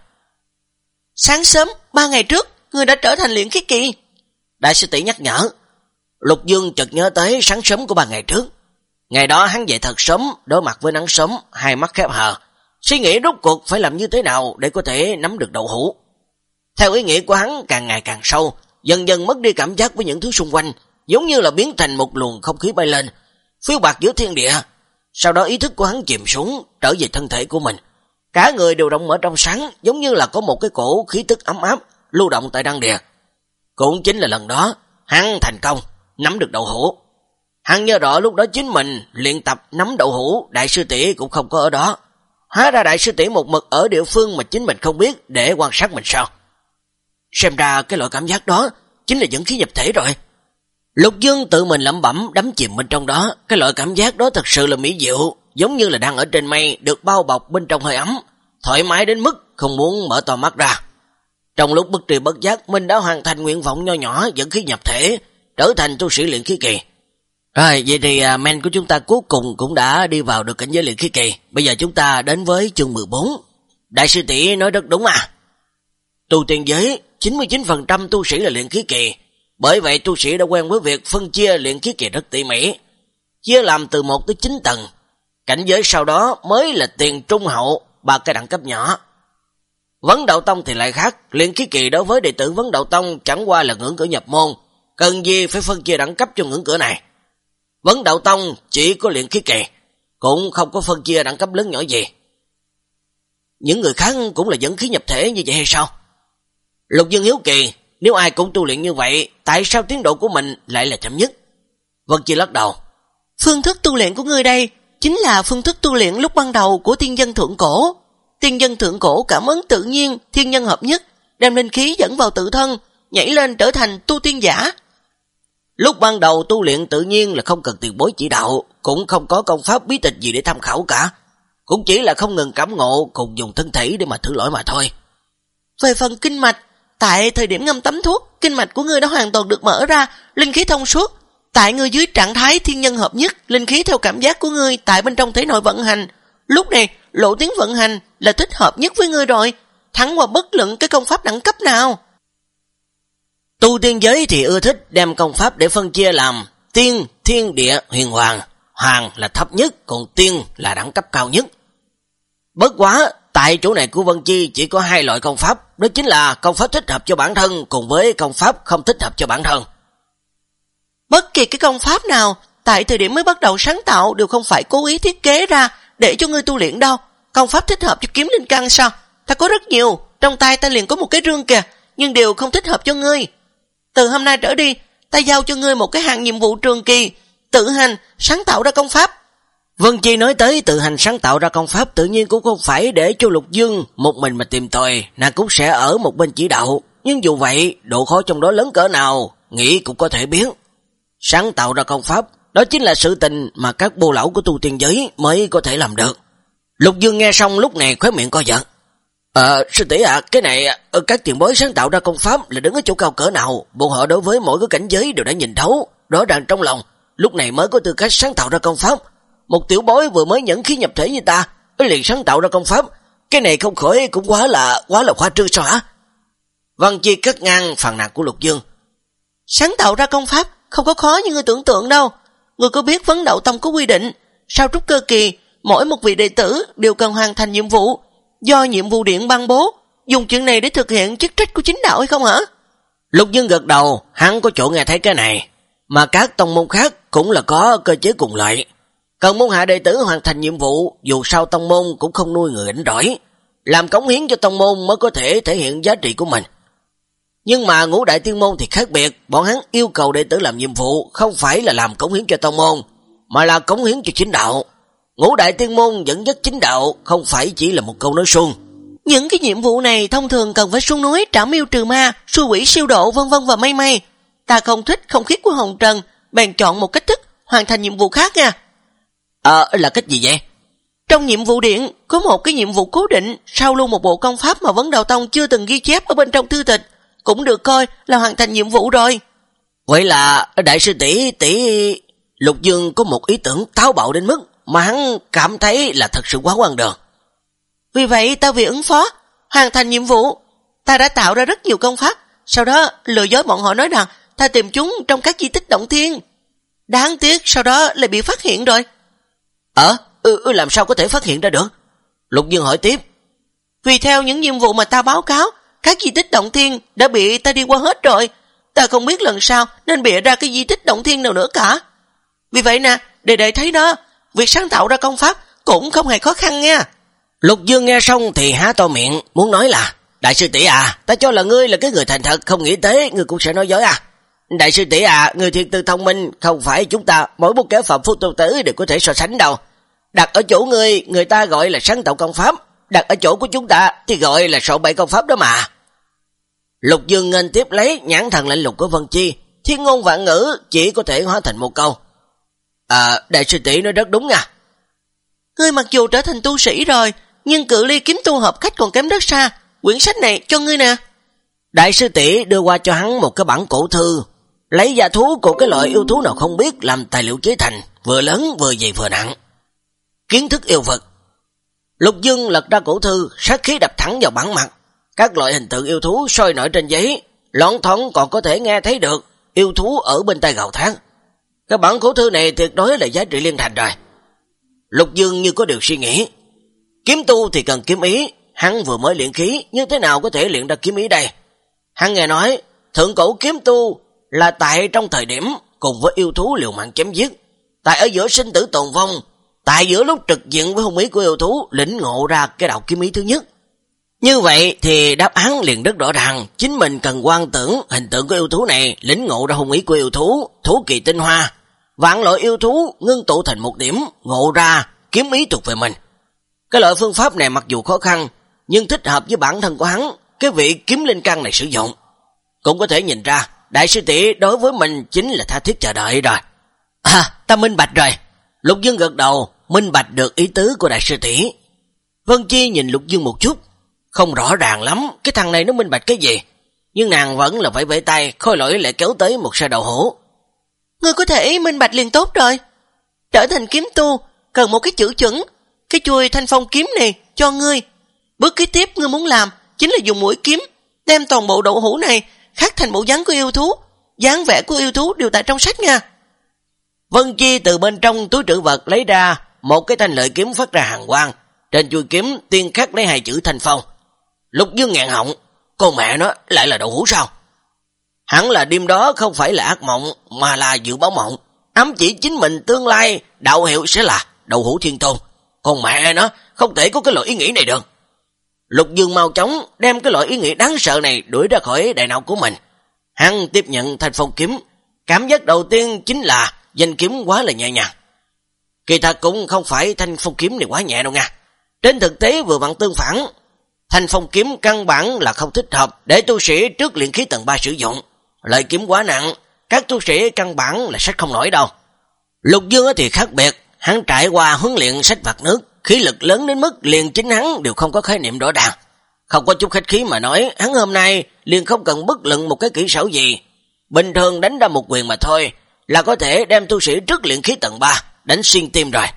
Sáng sớm ba ngày trước ngươi đã trở thành luyện khí kỳ. Đại sư tỷ nhắc nhở. Lục Dương chợt nhớ tới sáng sớm của ba ngày trước. Ngày đó hắn dậy thật sớm, đối mặt với nắng sớm, hai mắt khép hờ, suy nghĩ rốt cuộc phải làm như thế nào để có thể nắm được đậu hũ. Theo ý nghĩ của hắn càng ngày càng sâu, dần dần mất đi cảm giác với những thứ xung quanh, giống như là biến thành một luồng không khí bay lên, phiêu bạt giữa thiên địa. Sau đó ý thức của hắn chìm xuống, trở về thân thể của mình. Cả người đều rộng mở trong sáng, giống như là có một cái cổ khí tức ấm áp lưu động tại đan điền. Cũng chính là lần đó, hắn thành công nắm được đậu hũ. Hắn nhớ rõ lúc đó chính mình luyện tập nắm đậu hũ, đại sư tỷ cũng không có ở đó. Hóa ra đại sư tỷ một mực ở địa phương mà chính mình không biết để quan sát mình sao. Xem ra cái loại cảm giác đó chính là dẫn khí nhập thể rồi. Lục Dương tự mình lẩm bẩm đắm chìm bên trong đó, cái loại cảm giác đó thật sự là mỹ diệu, giống như là đang ở trên mây được bao bọc bên trong hơi ấm, thoải mái đến mức không muốn mở to mắt ra. Trong lúc bất tri bất giác mình đã hoàn thành nguyện vọng nho nhỏ dẫn khí nhập thể, trở thành tu sĩ luyện khí kỳ. Rồi, vậy thì uh, men của chúng ta cuối cùng cũng đã đi vào được cảnh giới luyện khí kỳ. Bây giờ chúng ta đến với chương mười bốn. Đại sư tỷ nói rất đúng à. Tu tiên giới, chín mươi chín phần trăm tu sĩ là luyện khí kỳ. Bởi vậy tu sĩ đã quen với việc phân chia luyện khí kỳ rất tỉ mỉ. Chia làm từ một tới chín tầng. Cảnh giới sau đó mới là tiền trung hậu, ba cái đẳng cấp nhỏ. Vấn Đạo Tông thì lại khác. Luyện khí kỳ đối với đệ tử Vấn Đạo Tông chẳng qua là ngưỡng cửa nhập môn. Cần gì phải phân chia đẳng cấp cho ngưỡng cửa này. Vấn Đạo Tông chỉ có luyện khí kỳ, cũng không có phân chia đẳng cấp lớn nhỏ gì. Những người khác cũng là dẫn khí nhập thể như vậy hay sao? Lục Dương hiếu kỳ, nếu ai cũng tu luyện như vậy, tại sao tiến độ của mình lại là chậm nhất? Vân Chi lắc đầu. Phương thức tu luyện của ngươi đây chính là phương thức tu luyện lúc ban đầu của tiên dân thượng cổ. Tiên dân thượng cổ cảm ứng tự nhiên, thiên nhân hợp nhất, đem linh khí dẫn vào tự thân, nhảy lên trở thành tu tiên giả. Lúc ban đầu tu luyện tự nhiên là không cần tiền bối chỉ đạo, cũng không có công pháp bí tịch gì để tham khảo cả, cũng chỉ là không ngừng cảm ngộ cùng dùng thân thể để mà thử lỗi mà thôi. Về phần kinh mạch, tại thời điểm ngâm tắm thuốc, kinh mạch của ngươi đã hoàn toàn được mở ra, linh khí thông suốt. Tại ngươi dưới trạng thái thiên nhân hợp nhất, linh khí theo cảm giác của ngươi tại bên trong thể nội vận hành. Lúc này, lộ tuyến vận hành là thích hợp nhất với ngươi rồi, thắng qua bất luận cái công pháp đẳng cấp nào. Tu tiên giới thì ưa thích đem công pháp để phân chia làm tiên, thiên địa, huyền hoàng. Hoàng là thấp nhất, còn tiên là đẳng cấp cao nhất. Bất quá, tại chỗ này của Vân Chi chỉ có hai loại công pháp, đó chính là công pháp thích hợp cho bản thân cùng với công pháp không thích hợp cho bản thân. Bất kỳ cái công pháp nào, tại thời điểm mới bắt đầu sáng tạo đều không phải cố ý thiết kế ra để cho ngươi tu luyện đâu. Công pháp thích hợp cho kiếm linh căn sao? Ta có rất nhiều, trong tay ta liền có một cái rương kìa, nhưng đều không thích hợp cho ngươi. Từ hôm nay trở đi, ta giao cho ngươi một cái hạng nhiệm vụ trường kỳ, tự hành sáng tạo ra công pháp. Vân Chi nói tới tự hành sáng tạo ra công pháp tự nhiên cũng không phải để cho Lục Dương một mình mà tìm tòi, nàng cũng sẽ ở một bên chỉ đạo. Nhưng dù vậy, độ khó trong đó lớn cỡ nào, nghĩ cũng có thể biết. Sáng tạo ra công pháp, đó chính là sự tình mà các bô lão của tu tiên giới mới có thể làm được. Lục Dương nghe xong lúc này khóe miệng co giật. Ờ, sư tỷ ạ, à, cái này, các tiền bối sáng tạo ra công pháp là đứng ở chỗ cao cỡ nào, bọn họ đối với mỗi cái cảnh giới đều đã nhìn thấu, rõ ràng trong lòng, lúc này mới có tư cách sáng tạo ra công pháp. Một tiểu bối vừa mới nhẫn khí nhập thể như ta, liền sáng tạo ra công pháp, cái này không khỏi cũng quá là, quá là khoa trương sao hả? Văn Chi cắt ngang phàn nàn của Lục Dương. Sáng tạo ra công pháp không có khó như ngươi tưởng tượng đâu. Ngươi có biết Vấn Đạo Tông có quy định, sau trúc cơ kỳ, mỗi một vị đệ tử đều cần hoàn thành nhiệm vụ, do nhiệm vụ điện ban bố, dùng chuyện này để thực hiện chức trách của chính đạo hay không hả? Lục Dương gật đầu, hắn có chỗ nghe thấy cái này, mà các tông môn khác cũng là có cơ chế cùng loại. Cần môn hạ đệ tử hoàn thành nhiệm vụ, dù sao tông môn cũng không nuôi người rảnh rỗi, làm cống hiến cho tông môn mới có thể thể hiện giá trị của mình. Nhưng mà Ngũ Đại Tiên Môn thì khác biệt, bọn hắn yêu cầu đệ tử làm nhiệm vụ không phải là làm cống hiến cho tông môn, mà là cống hiến cho chính đạo. Ngũ Đại Tiên Môn dẫn dắt chính đạo không phải chỉ là một câu nói suông. Những cái nhiệm vụ này thông thường cần phải xuống núi trảm yêu trừ ma, xui quỷ siêu độ vân vân và mây mây. Ta không thích không khí của Hồng Trần, bèn chọn một cách thức hoàn thành nhiệm vụ khác nha. Ờ, là cách gì vậy? Trong nhiệm vụ điện có một cái nhiệm vụ cố định, sau luôn một bộ công pháp mà Vấn Đạo Tông chưa từng ghi chép ở bên trong thư tịch, cũng được coi là hoàn thành nhiệm vụ rồi. Vậy là đại sư tỷ tỷ Lục Dương có một ý tưởng táo bạo đến mức mà hắn cảm thấy là thật sự quá hoang đường. Vì vậy ta vì ứng phó, hoàn thành nhiệm vụ, ta đã tạo ra rất nhiều công pháp, sau đó lừa dối bọn họ nói rằng ta tìm chúng trong các di tích động thiên. Đáng tiếc sau đó lại bị phát hiện rồi. Ờ, ừ, làm sao có thể phát hiện ra được? Lục Dương hỏi tiếp. Vì theo những nhiệm vụ mà ta báo cáo, các di tích động thiên đã bị ta đi qua hết rồi. Ta không biết lần sau nên bịa ra cái di tích động thiên nào nữa cả. Vì vậy nè, để để thấy đó, việc sáng tạo ra công pháp cũng không hề khó khăn nha. Lục Dương nghe xong thì há to miệng, muốn nói là đại sư tỷ à, ta cho là ngươi là cái người thành thật, không nghĩ tới ngươi cũng sẽ nói dối à. Đại sư tỷ à, người thiệt tư thông minh, không phải chúng ta mỗi một kẻ phạm phu tu tử đều có thể so sánh đâu. Đặt ở chỗ ngươi, người ta gọi là sáng tạo công pháp, đặt ở chỗ của chúng ta thì gọi là soạn bậy công pháp đó mà. Lục Dương nghênh tiếp lấy nhãn thần lạnh lùng của Vân Chi, thiên ngôn vạn ngữ chỉ có thể hóa thành một câu. À, đại sư tỷ nói rất đúng nha. Ngươi mặc dù trở thành tu sĩ rồi, nhưng cự ly kiếm tu hợp cách còn kém rất xa. Quyển sách này cho ngươi nè. Đại sư tỷ đưa qua cho hắn một cái bản cổ thư, lấy gia thú của cái loại yêu thú nào không biết làm tài liệu chế thành, vừa lớn vừa dày vừa nặng. Kiến thức yêu vật. Lục Dương lật ra cổ thư, sát khí đập thẳng vào bản mặt. Các loại hình tượng yêu thú soi nổi trên giấy, loáng thoáng còn có thể nghe thấy được yêu thú ở bên tay gào thét. Cái bản cổ thư này tuyệt đối là giá trị liên thành rồi. Lục Dương như có điều suy nghĩ. Kiếm tu thì cần kiếm ý, hắn vừa mới luyện khí, như thế nào có thể luyện ra kiếm ý đây? Hắn nghe nói, thượng cổ kiếm tu là tại trong thời điểm cùng với yêu thú liều mạng chém giết, tại ở giữa sinh tử tồn vong, tại giữa lúc trực diện với hung ý của yêu thú, lĩnh ngộ ra cái đạo kiếm ý thứ nhất. Như vậy thì đáp án liền rất rõ ràng, chính mình cần quan tưởng hình tượng của yêu thú này, lĩnh ngộ ra hung ý của yêu thú, thú kỳ tinh hoa, vạn loại yêu thú ngưng tụ thành một điểm, ngộ ra kiếm ý thuộc về mình. Cái loại phương pháp này mặc dù khó khăn, nhưng thích hợp với bản thân của hắn, cái vị kiếm linh căn này sử dụng. Cũng có thể nhìn ra, đại sư tỷ đối với mình chính là tha thiết chờ đợi rồi. À, ta minh bạch rồi. Lục Dương gật đầu, minh bạch được ý tứ của đại sư tỷ. Vân Chi nhìn Lục Dương một chút, không rõ ràng lắm cái thằng này nó minh bạch cái gì, nhưng nàng vẫn là vẫy vẫy tay, Khôi Lỗi lại kéo tới một xe đậu hũ. Ngươi có thể minh bạch liền tốt rồi. Trở thành kiếm tu cần một cái chữ chuẩn, cái chuôi thanh phong kiếm này cho ngươi. Bước kế tiếp ngươi muốn làm chính là dùng mũi kiếm đem toàn bộ đậu hũ này khắc thành bộ dáng của yêu thú, dáng vẻ của yêu thú đều tại trong sách nha. Vân Chi từ bên trong túi trữ vật lấy ra một cái thanh lợi kiếm phát ra hàn quang, trên chuôi kiếm tiên khắc lấy hai chữ thanh phong. Lục Dương ngạn họng, con mẹ nó lại là đậu hũ sao? Hẳn là đêm đó không phải là ác mộng mà là dự báo mộng, ám chỉ chính mình tương lai đạo hiệu sẽ là đậu hũ thiên tôn. Con mẹ nó không thể có cái loại ý nghĩ này được. Lục Dương mau chóng đem cái loại ý nghĩ đáng sợ này đuổi ra khỏi đại não của mình. Hắn tiếp nhận thanh phong kiếm, cảm giác đầu tiên chính là danh kiếm quá là nhẹ nhàng. Kỳ thật cũng không phải thanh phong kiếm này quá nhẹ đâu nha. Trên thực tế vừa vặn tương phản, thanh phong kiếm căn bản là không thích hợp để tu sĩ trước luyện khí tầng ba sử dụng. Lợi kiếm quá nặng, các tu sĩ căn bản là xách không nổi đâu. Lục Dương thì khác biệt, hắn trải qua huấn luyện sách vạt nước, khí lực lớn đến mức liền chính hắn đều không có khái niệm rõ ràng. Không có chút khách khí mà nói, hắn hôm nay liền không cần bất luận một cái kỹ xảo gì. Bình thường đánh ra một quyền mà thôi, là có thể đem tu sĩ trước luyện khí tầng ba đánh xuyên tim rồi.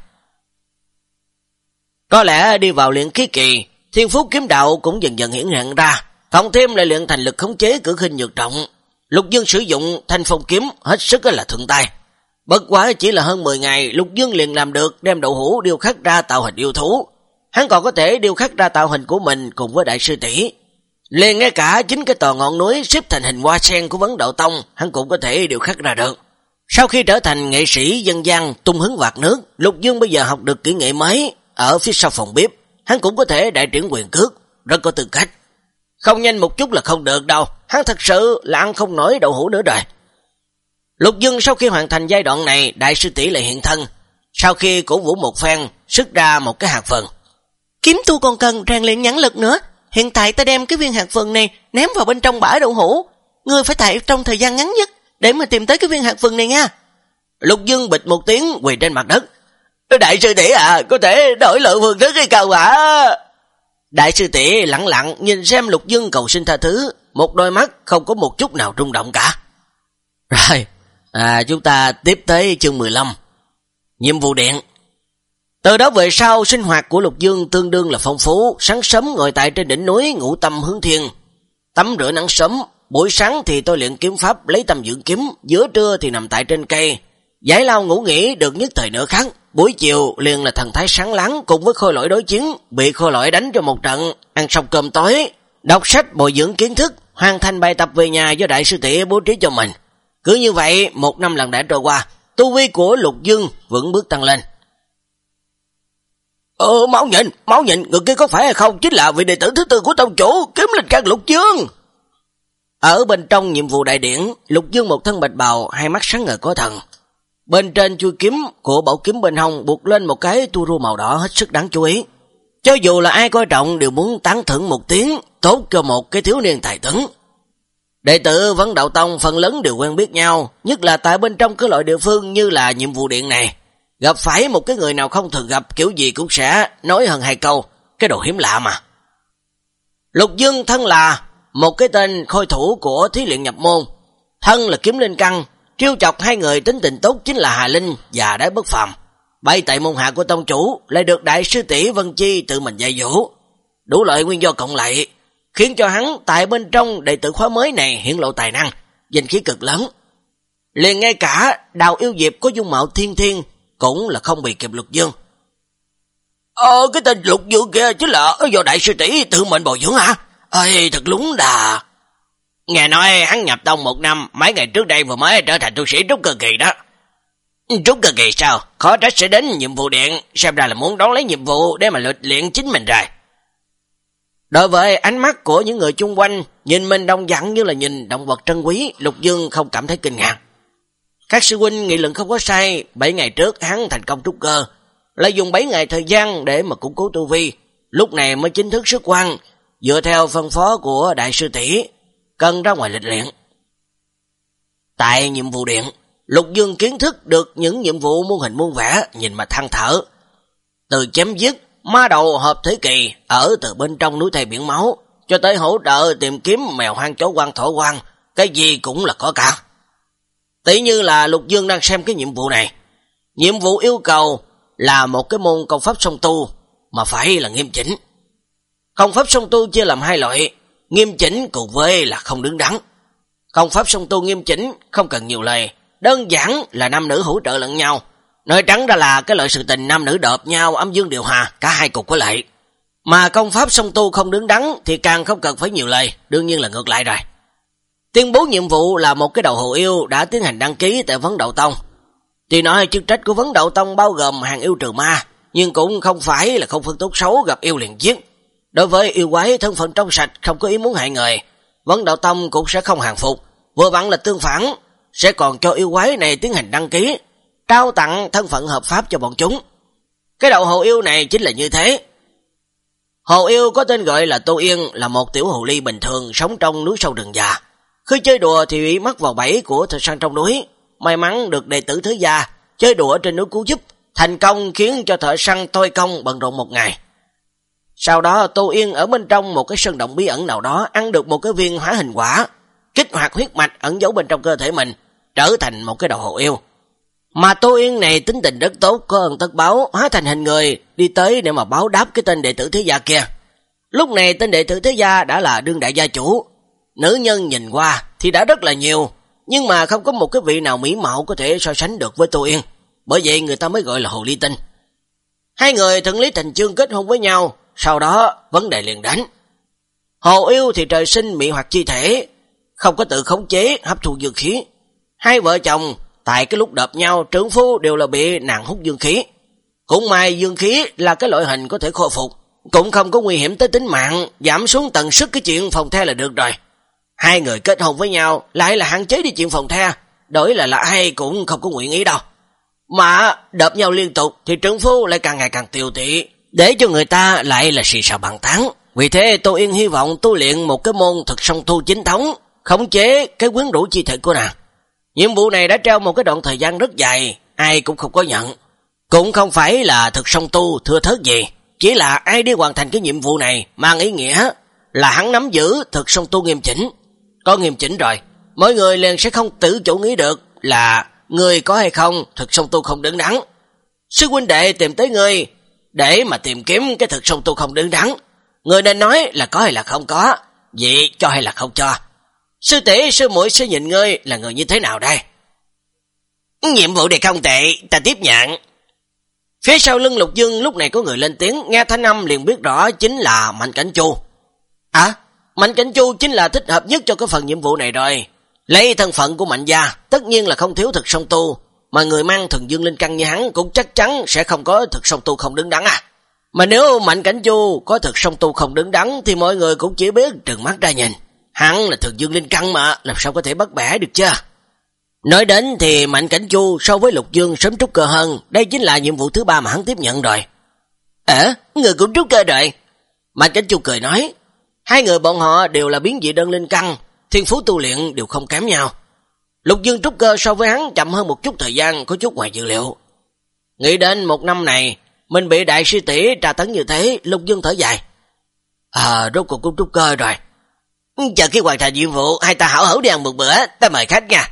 Có lẽ đi vào luyện khí kỳ, thiên phú kiếm đạo cũng dần dần hiển hiện ra, cộng thêm lại luyện thành lực khống chế cử khinh nhược trọng. Lục Dương sử dụng thanh phong kiếm hết sức là thuận tay. Bất quá chỉ là hơn mười ngày, Lục Dương liền làm được đem đậu hũ điêu khắc ra tạo hình yêu thú. Hắn còn có thể điêu khắc ra tạo hình của mình cùng với đại sư tỷ. Liền ngay cả chính cái tòa ngọn núi xếp thành hình hoa sen của Vấn Đạo Tông, hắn cũng có thể điêu khắc ra được. Sau khi trở thành nghệ sĩ dân gian tung hứng vạt nước, Lục Dương bây giờ học được kỹ nghệ mới, ở phía sau phòng bếp, hắn cũng có thể đại triển quyền cước, rất có tư cách. Không nhanh một chút là không được đâu, hắn thật sự là ăn không nổi đậu hũ nữa rồi. Lục Dương sau khi hoàn thành giai đoạn này, đại sư tỷ lại hiện thân. Sau khi cổ vũ một phen, xuất ra một cái hạt vừng. Kiếm tu còn cần rèn luyện nhãn lực nữa. Hiện tại ta đem cái viên hạt vừng này ném vào bên trong bã đậu hũ. Ngươi phải tại trong thời gian ngắn nhất để mà tìm tới cái viên hạt vừng này nha. Lục Dương bịch một tiếng quỳ trên mặt đất. Đại sư tỷ à, có thể đổi lượng vườn đất hay cầu hả? Đại sư tỷ lặng lặng nhìn xem Lục Dương cầu xin tha thứ, một đôi mắt không có một chút nào rung động cả. Rồi, à, chúng ta tiếp tới chương mười lăm. Nhiệm vụ điện. Từ đó về sau, sinh hoạt của Lục Dương tương đương là phong phú. Sáng sớm ngồi tại trên đỉnh núi ngủ tâm hướng thiên, tắm rửa nắng sớm. Buổi sáng thì tôi luyện kiếm pháp lấy tâm dưỡng kiếm, giữa trưa thì nằm tại trên cây giải lao ngủ nghỉ được nhất thời nửa khắc. Buổi chiều liền là thần thái sáng láng cùng với khôi lỗi đối chiến, bị khôi lỗi đánh cho một trận. Ăn xong cơm tối, đọc sách bồi dưỡng kiến thức, hoàn thành bài tập về nhà do đại sư tỷ bố trí cho mình. Cứ như vậy một năm lần đã trôi qua, tu vi của Lục Dương vững bước tăng lên. Ờ, máu nhịn, máu nhịn, người kia có phải hay không chính là vị đệ tử thứ tư của tông chủ, Kiếm Linh Can Lục Dương. Ở bên trong nhiệm vụ đại điển, Lục Dương một thân bạch bào, hai mắt sáng ngời có thần. Bên trên chui kiếm của bảo kiếm bên hông buộc lên một cái tua rua màu đỏ hết sức đáng chú ý. Cho dù là ai coi trọng đều muốn tán thưởng một tiếng, tốt cho một cái thiếu niên tài tuấn. Đệ tử Vấn Đạo Tông phần lớn đều quen biết nhau, nhất là tại bên trong cái loại địa phương như là nhiệm vụ điện này. Gặp phải một cái người nào không thường gặp, kiểu gì cũng sẽ nói hơn hai câu, cái đồ hiếm lạ mà. Lục Dương thân là một cái tên khôi thủ của thí luyện nhập môn, thân là Kiếm Linh Căn, trêu chọc hai người tính tình tốt chính là Hà Linh và Đái Bất Phàm. Bay tại môn hạ của tông chủ lại được đại sư tỷ Vân Chi tự mình dạy dỗ. Đủ loại nguyên do cộng lại khiến cho hắn tại bên trong đệ tử khóa mới này hiển lộ tài năng, danh khí cực lớn. Liền ngay cả Đào Yêu Diệp có dung mạo thiên thiên cũng là không bị kịp Lục Dương. Ờ, cái tên Lục Dương kia chính là do đại sư tỷ tự mình bồi dưỡng hả? Ê, thật lúng đà. Nghe nói hắn nhập tông một năm, mấy ngày trước đây vừa mới trở thành tu sĩ trúc cơ kỳ đó. Trúc cơ kỳ sao? Khó trách sẽ đến nhiệm vụ điện, xem ra là muốn đón lấy nhiệm vụ để mà luyện luyện chính mình rồi. Đối với ánh mắt của những người chung quanh, nhìn mình đông dặn như là nhìn động vật trân quý, Lục Dương không cảm thấy kinh ngạc. Các sư huynh nghị luận không có sai, bảy ngày trước hắn thành công trúc cơ, lại dùng bảy ngày thời gian để mà củng cố tu vi, lúc này mới chính thức xuất quan, dựa theo phân phó của đại sư tỷ, cần ra ngoài lịch luyện. Tại nhiệm vụ điện, Lục Dương kiến thức được những nhiệm vụ muôn hình muôn vẻ, nhìn mà than thở. Từ chém giết, ma đầu hợp thế kỳ ở từ bên trong núi thây biển máu, cho tới hỗ trợ tìm kiếm mèo hoang chó quan thổ quan, cái gì cũng là có cả. Tỷ như là Lục Dương đang xem cái nhiệm vụ này. Nhiệm vụ yêu cầu là một cái môn công pháp song tu, mà phải là nghiêm chỉnh. Công pháp song tu chia làm hai loại, nghiêm chỉnh cùng với là không đứng đắn. Công pháp song tu nghiêm chỉnh không cần nhiều lời, đơn giản là nam nữ hỗ trợ lẫn nhau. Nói trắng ra là cái loại sự tình nam nữ đợp nhau, âm dương điều hòa, cả hai cùng có lợi. Mà công pháp song tu không đứng đắn thì càng không cần phải nhiều lời, đương nhiên là ngược lại rồi. Tuyên bố nhiệm vụ là một cái đầu hồ yêu đã tiến hành đăng ký tại Vấn Đạo Tông. Tuy nói chức trách của Vấn Đạo Tông bao gồm hàng yêu trừ ma, nhưng cũng không phải là không phân tốt xấu, gặp yêu liền giết. Đối với yêu quái thân phận trong sạch không có ý muốn hại người, Vấn Đạo Tông cũng sẽ không hàng phục, vừa vặn là tương phản, sẽ còn cho yêu quái này tiến hành đăng ký, trao tặng thân phận hợp pháp cho bọn chúng. Cái đầu hồ yêu này chính là như thế. Hồ yêu có tên gọi là Tô Yên, là một tiểu hồ ly bình thường sống trong núi sâu rừng già. Khi chơi đùa thì bị mắc vào bẫy của thợ săn trong núi, may mắn được đệ tử thế gia chơi đùa trên núi cứu giúp, thành công khiến cho thợ săn tôi công bận rộn một ngày. Sau đó Tô Yên ở bên trong một cái sơn động bí ẩn nào đó ăn được một cái viên hóa hình quả, kích hoạt huyết mạch ẩn giấu bên trong cơ thể mình, trở thành một cái đầu hồ yêu. Mà Tô Yên này tính tình rất tốt, có ơn tất báo, hóa thành hình người đi tới để mà báo đáp cái tên đệ tử thế gia kia. Lúc này tên đệ tử thế gia đã là đương đại gia chủ. Nữ nhân nhìn qua thì đã rất là nhiều, nhưng mà không có một cái vị nào mỹ mạo có thể so sánh được với Tô Yên, bởi vậy người ta mới gọi là hồ ly tinh. Hai người thuận lý thành chương kết hôn với nhau, sau đó vấn đề liền đánh. Hồ yêu thì trời sinh mị hoặc chi thể, không có tự khống chế hấp thụ dương khí. Hai vợ chồng tại cái lúc đợp nhau, trưởng phu đều là bị nàng hút dương khí. Cũng may dương khí là cái loại hình có thể khôi phục, cũng không có nguy hiểm tới tính mạng, giảm xuống tần sức cái chuyện phòng the là được rồi. Hai người kết hôn với nhau lại là hạn chế đi chuyện phòng the, đổi là là ai cũng không có nguyện ý đâu. Mà đợp nhau liên tục thì trưởng phu lại càng ngày càng tiều tị, để cho người ta lại là xì xào bàn tán. Vì thế Tô Yên hy vọng tu luyện một cái môn thực song tu chính thống, khống chế cái quyến rũ chi thể của nàng. Nhiệm vụ này đã treo một cái đoạn thời gian rất dài, ai cũng không có nhận. Cũng không phải là thực song tu thưa thớt gì, chỉ là ai đi hoàn thành cái nhiệm vụ này mang ý nghĩa là hắn nắm giữ thực song tu nghiêm chỉnh. Có nghiêm chỉnh rồi, mọi người liền sẽ không tự chủ nghĩ được là người có hay không thực song tu không đứng đắn. Sư huynh đệ tìm tới ngươi để mà tìm kiếm cái thực song tu không đứng đắn, người nên nói là có hay là không có, vậy cho hay là không cho. Sư tỷ sư muội sẽ nhìn ngươi là người như thế nào đây? Nhiệm vụ này không tệ, ta tiếp nhận. Phía sau lưng Lục Dương lúc này có người lên tiếng, nghe thanh âm liền biết rõ chính là Mạnh Cảnh Chu. À, Mạnh Cảnh Chu chính là thích hợp nhất cho cái phần nhiệm vụ này rồi. Lấy thân phận của Mạnh gia, tất nhiên là không thiếu thực song tu, mà người mang Thần Dương Linh Căn như hắn cũng chắc chắn sẽ không có thực song tu không đứng đắn à. Mà nếu Mạnh Cảnh Chu có thực song tu không đứng đắn thì mọi người cũng chỉ biết trừng mắt ra nhìn. Hắn là Thần Dương Linh Căn mà, làm sao có thể bắt bẻ được chứ? Nói đến thì Mạnh Cảnh Chu so với Lục Dương sớm trúc cơ hơn, đây chính là nhiệm vụ thứ ba mà hắn tiếp nhận rồi. Ờ, người cũng trúc cơ rồi. Mạnh Cảnh Chu cười nói, hai người bọn họ đều là biến dị đơn linh căn, thiên phú tu luyện đều không kém nhau. Lục Dương trúc cơ so với hắn chậm hơn một chút thời gian, có chút ngoài dự liệu. Nghĩ đến một năm này, mình bị đại sư tỷ tra tấn như thế, Lục Dương thở dài. À, rốt cuộc cũng trúc cơ rồi. Chờ khi hoàn thành nhiệm vụ, hai ta hảo hảo đi ăn một bữa, ta mời khách nha.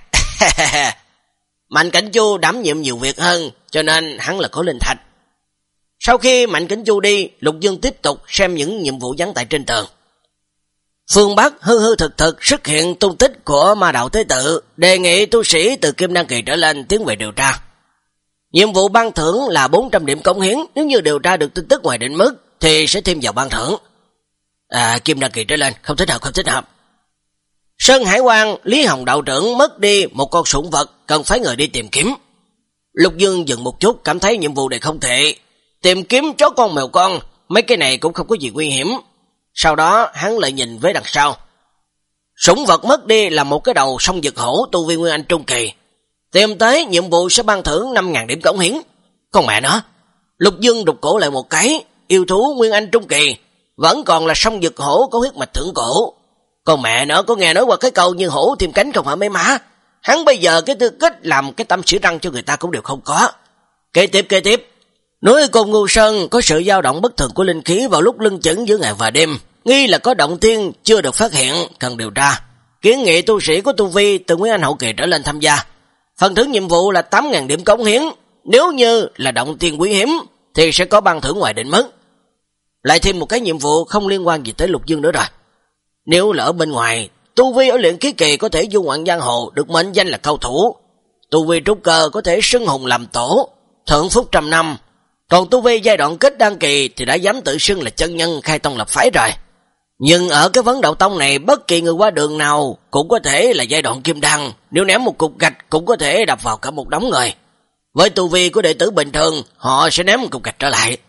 Mạnh Cảnh Chu đảm nhiệm nhiều việc hơn, cho nên hắn là có linh thạch. Sau khi Mạnh Cảnh Chu đi, Lục Dương tiếp tục xem những nhiệm vụ dán tại trên tường. Phương Bắc hư hư thực thực xuất hiện tung tích của ma đạo Thế Tự, đề nghị tu sĩ từ Kim Đan kỳ trở lên tiến về điều tra. Nhiệm vụ ban thưởng là bốn trăm điểm cống hiến, nếu như điều tra được tin tức ngoài định mức thì sẽ thêm vào ban thưởng. À, Kim Đan kỳ trở lên, không thích hợp, không thích hợp. Sơn Hải Quan, Lý Hồng đạo trưởng mất đi một con sủng vật, cần phải người đi tìm kiếm. Lục Dương dừng một chút, cảm thấy nhiệm vụ này không tệ. Tìm kiếm chó con mèo con, mấy cái này cũng không có gì nguy hiểm. Sau đó hắn lại nhìn với đằng sau. Sủng vật mất đi là một cái đầu sông Dực Hổ tu vi Nguyên Anh trung kỳ. Tìm tới nhiệm vụ sẽ ban thưởng năm nghìn điểm cống hiến. Con mẹ nó. Lục Dương đục cổ lại một cái, yêu thú Nguyên Anh trung kỳ, vẫn còn là sông Dực Hổ có huyết mạch thượng cổ. Con mẹ nó có nghe nói qua cái câu như hổ thêm cánh không hả mấy má. Hắn bây giờ cái tư cách làm cái tâm sỉ răng cho người ta cũng đều không có. Kế tiếp kế tiếp. Núi Côn Ngưu Sơn có sự dao động bất thường của linh khí vào lúc lưng chững giữa ngày và đêm. Nghi là có động thiên chưa được phát hiện, cần điều tra. Kiến nghị tu sĩ có tu vi từ Nguyên Anh hậu kỳ trở lên tham gia. Phần thưởng nhiệm vụ là tám nghìn điểm cống hiến. Nếu như là động thiên quý hiếm thì sẽ có ban thưởng ngoài định mức. Lại thêm một cái nhiệm vụ không liên quan gì tới Lục Dương nữa rồi. Nếu là ở bên ngoài, tu vi ở luyện khí kỳ có thể du ngoạn giang hồ, được mệnh danh là cao thủ. Tu vi trúc cơ có thể xưng hùng làm tổ, thượng phúc trăm năm. Còn tu vi giai đoạn kết đan kỳ thì đã dám tự xưng là chân nhân khai tông lập phái rồi. Nhưng ở cái vấn đạo tông này, bất kỳ người qua đường nào cũng có thể là giai đoạn kim đan, nếu ném một cục gạch cũng có thể đập vào cả một đống người. Với tu vi của đệ tử bình thường, họ sẽ ném một cục gạch trở lại.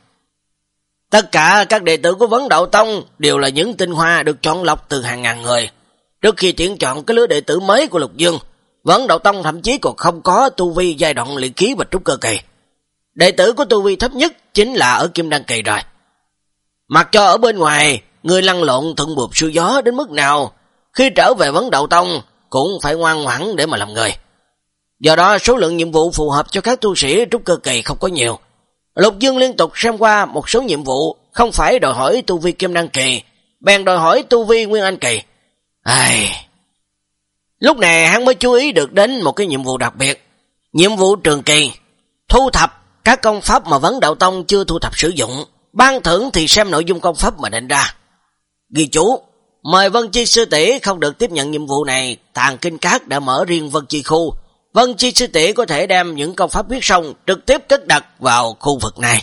Tất cả các đệ tử của Vấn Đạo Tông đều là những tinh hoa được chọn lọc từ hàng ngàn người. Trước khi tuyển chọn cái lứa đệ tử mới của Lục Dương, Vấn Đạo Tông thậm chí còn không có tu vi giai đoạn luyện khí và trúc cơ kỳ. Đệ tử của tu vi thấp nhất chính là ở Kim Đan kỳ rồi. Mặc cho ở bên ngoài, người lăn lộn thuận buồm xuôi gió đến mức nào, khi trở về Vấn Đạo Tông cũng phải ngoan ngoãn để mà làm người. Do đó số lượng nhiệm vụ phù hợp cho các tu sĩ trúc cơ kỳ không có nhiều. Lục Dương liên tục xem qua một số nhiệm vụ không phải đòi hỏi tu vi Kim Đan kỳ, bèn đòi hỏi tu vi Nguyên Anh kỳ. Ai... Lúc này hắn mới chú ý được đến một cái nhiệm vụ đặc biệt. Nhiệm vụ trường kỳ, thu thập các công pháp mà Vấn Đạo Tông chưa thu thập sử dụng. Ban thưởng thì xem nội dung công pháp mà định ra. Ghi chú, mời Vân Chi sư tỷ không được tiếp nhận nhiệm vụ này. Tàng Kinh Các đã mở riêng Vân Chi khu. Vân Chi sư tỷ có thể đem những công pháp viết xong trực tiếp cất đặt vào khu vực này.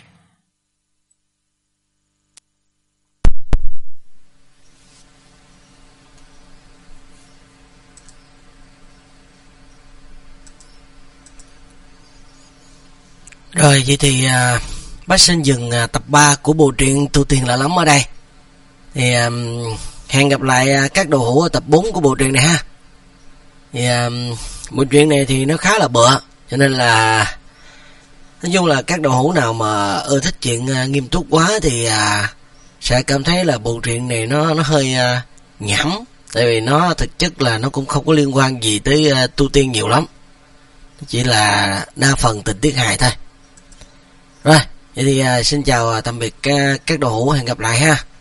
Rồi vậy thì à, bác xin dừng à, tập ba của bộ truyện Tu Tiên Lạ Lắm ở đây. Thì à, hẹn gặp lại à, các đồ hữu ở tập bốn của bộ truyện này ha. Thì à, bộ truyện này thì nó khá là bựa, cho nên là nói chung là các đồ hữu nào mà ưa thích chuyện à, nghiêm túc quá thì à, sẽ cảm thấy là bộ truyện này nó nó hơi à, nhảm, tại vì nó thực chất là nó cũng không có liên quan gì tới à, tu tiên nhiều lắm, chỉ là đa phần tình tiết hài thôi. Rồi, vậy thì à, xin chào à, tạm biệt à, các đồ hữu, hẹn gặp lại ha.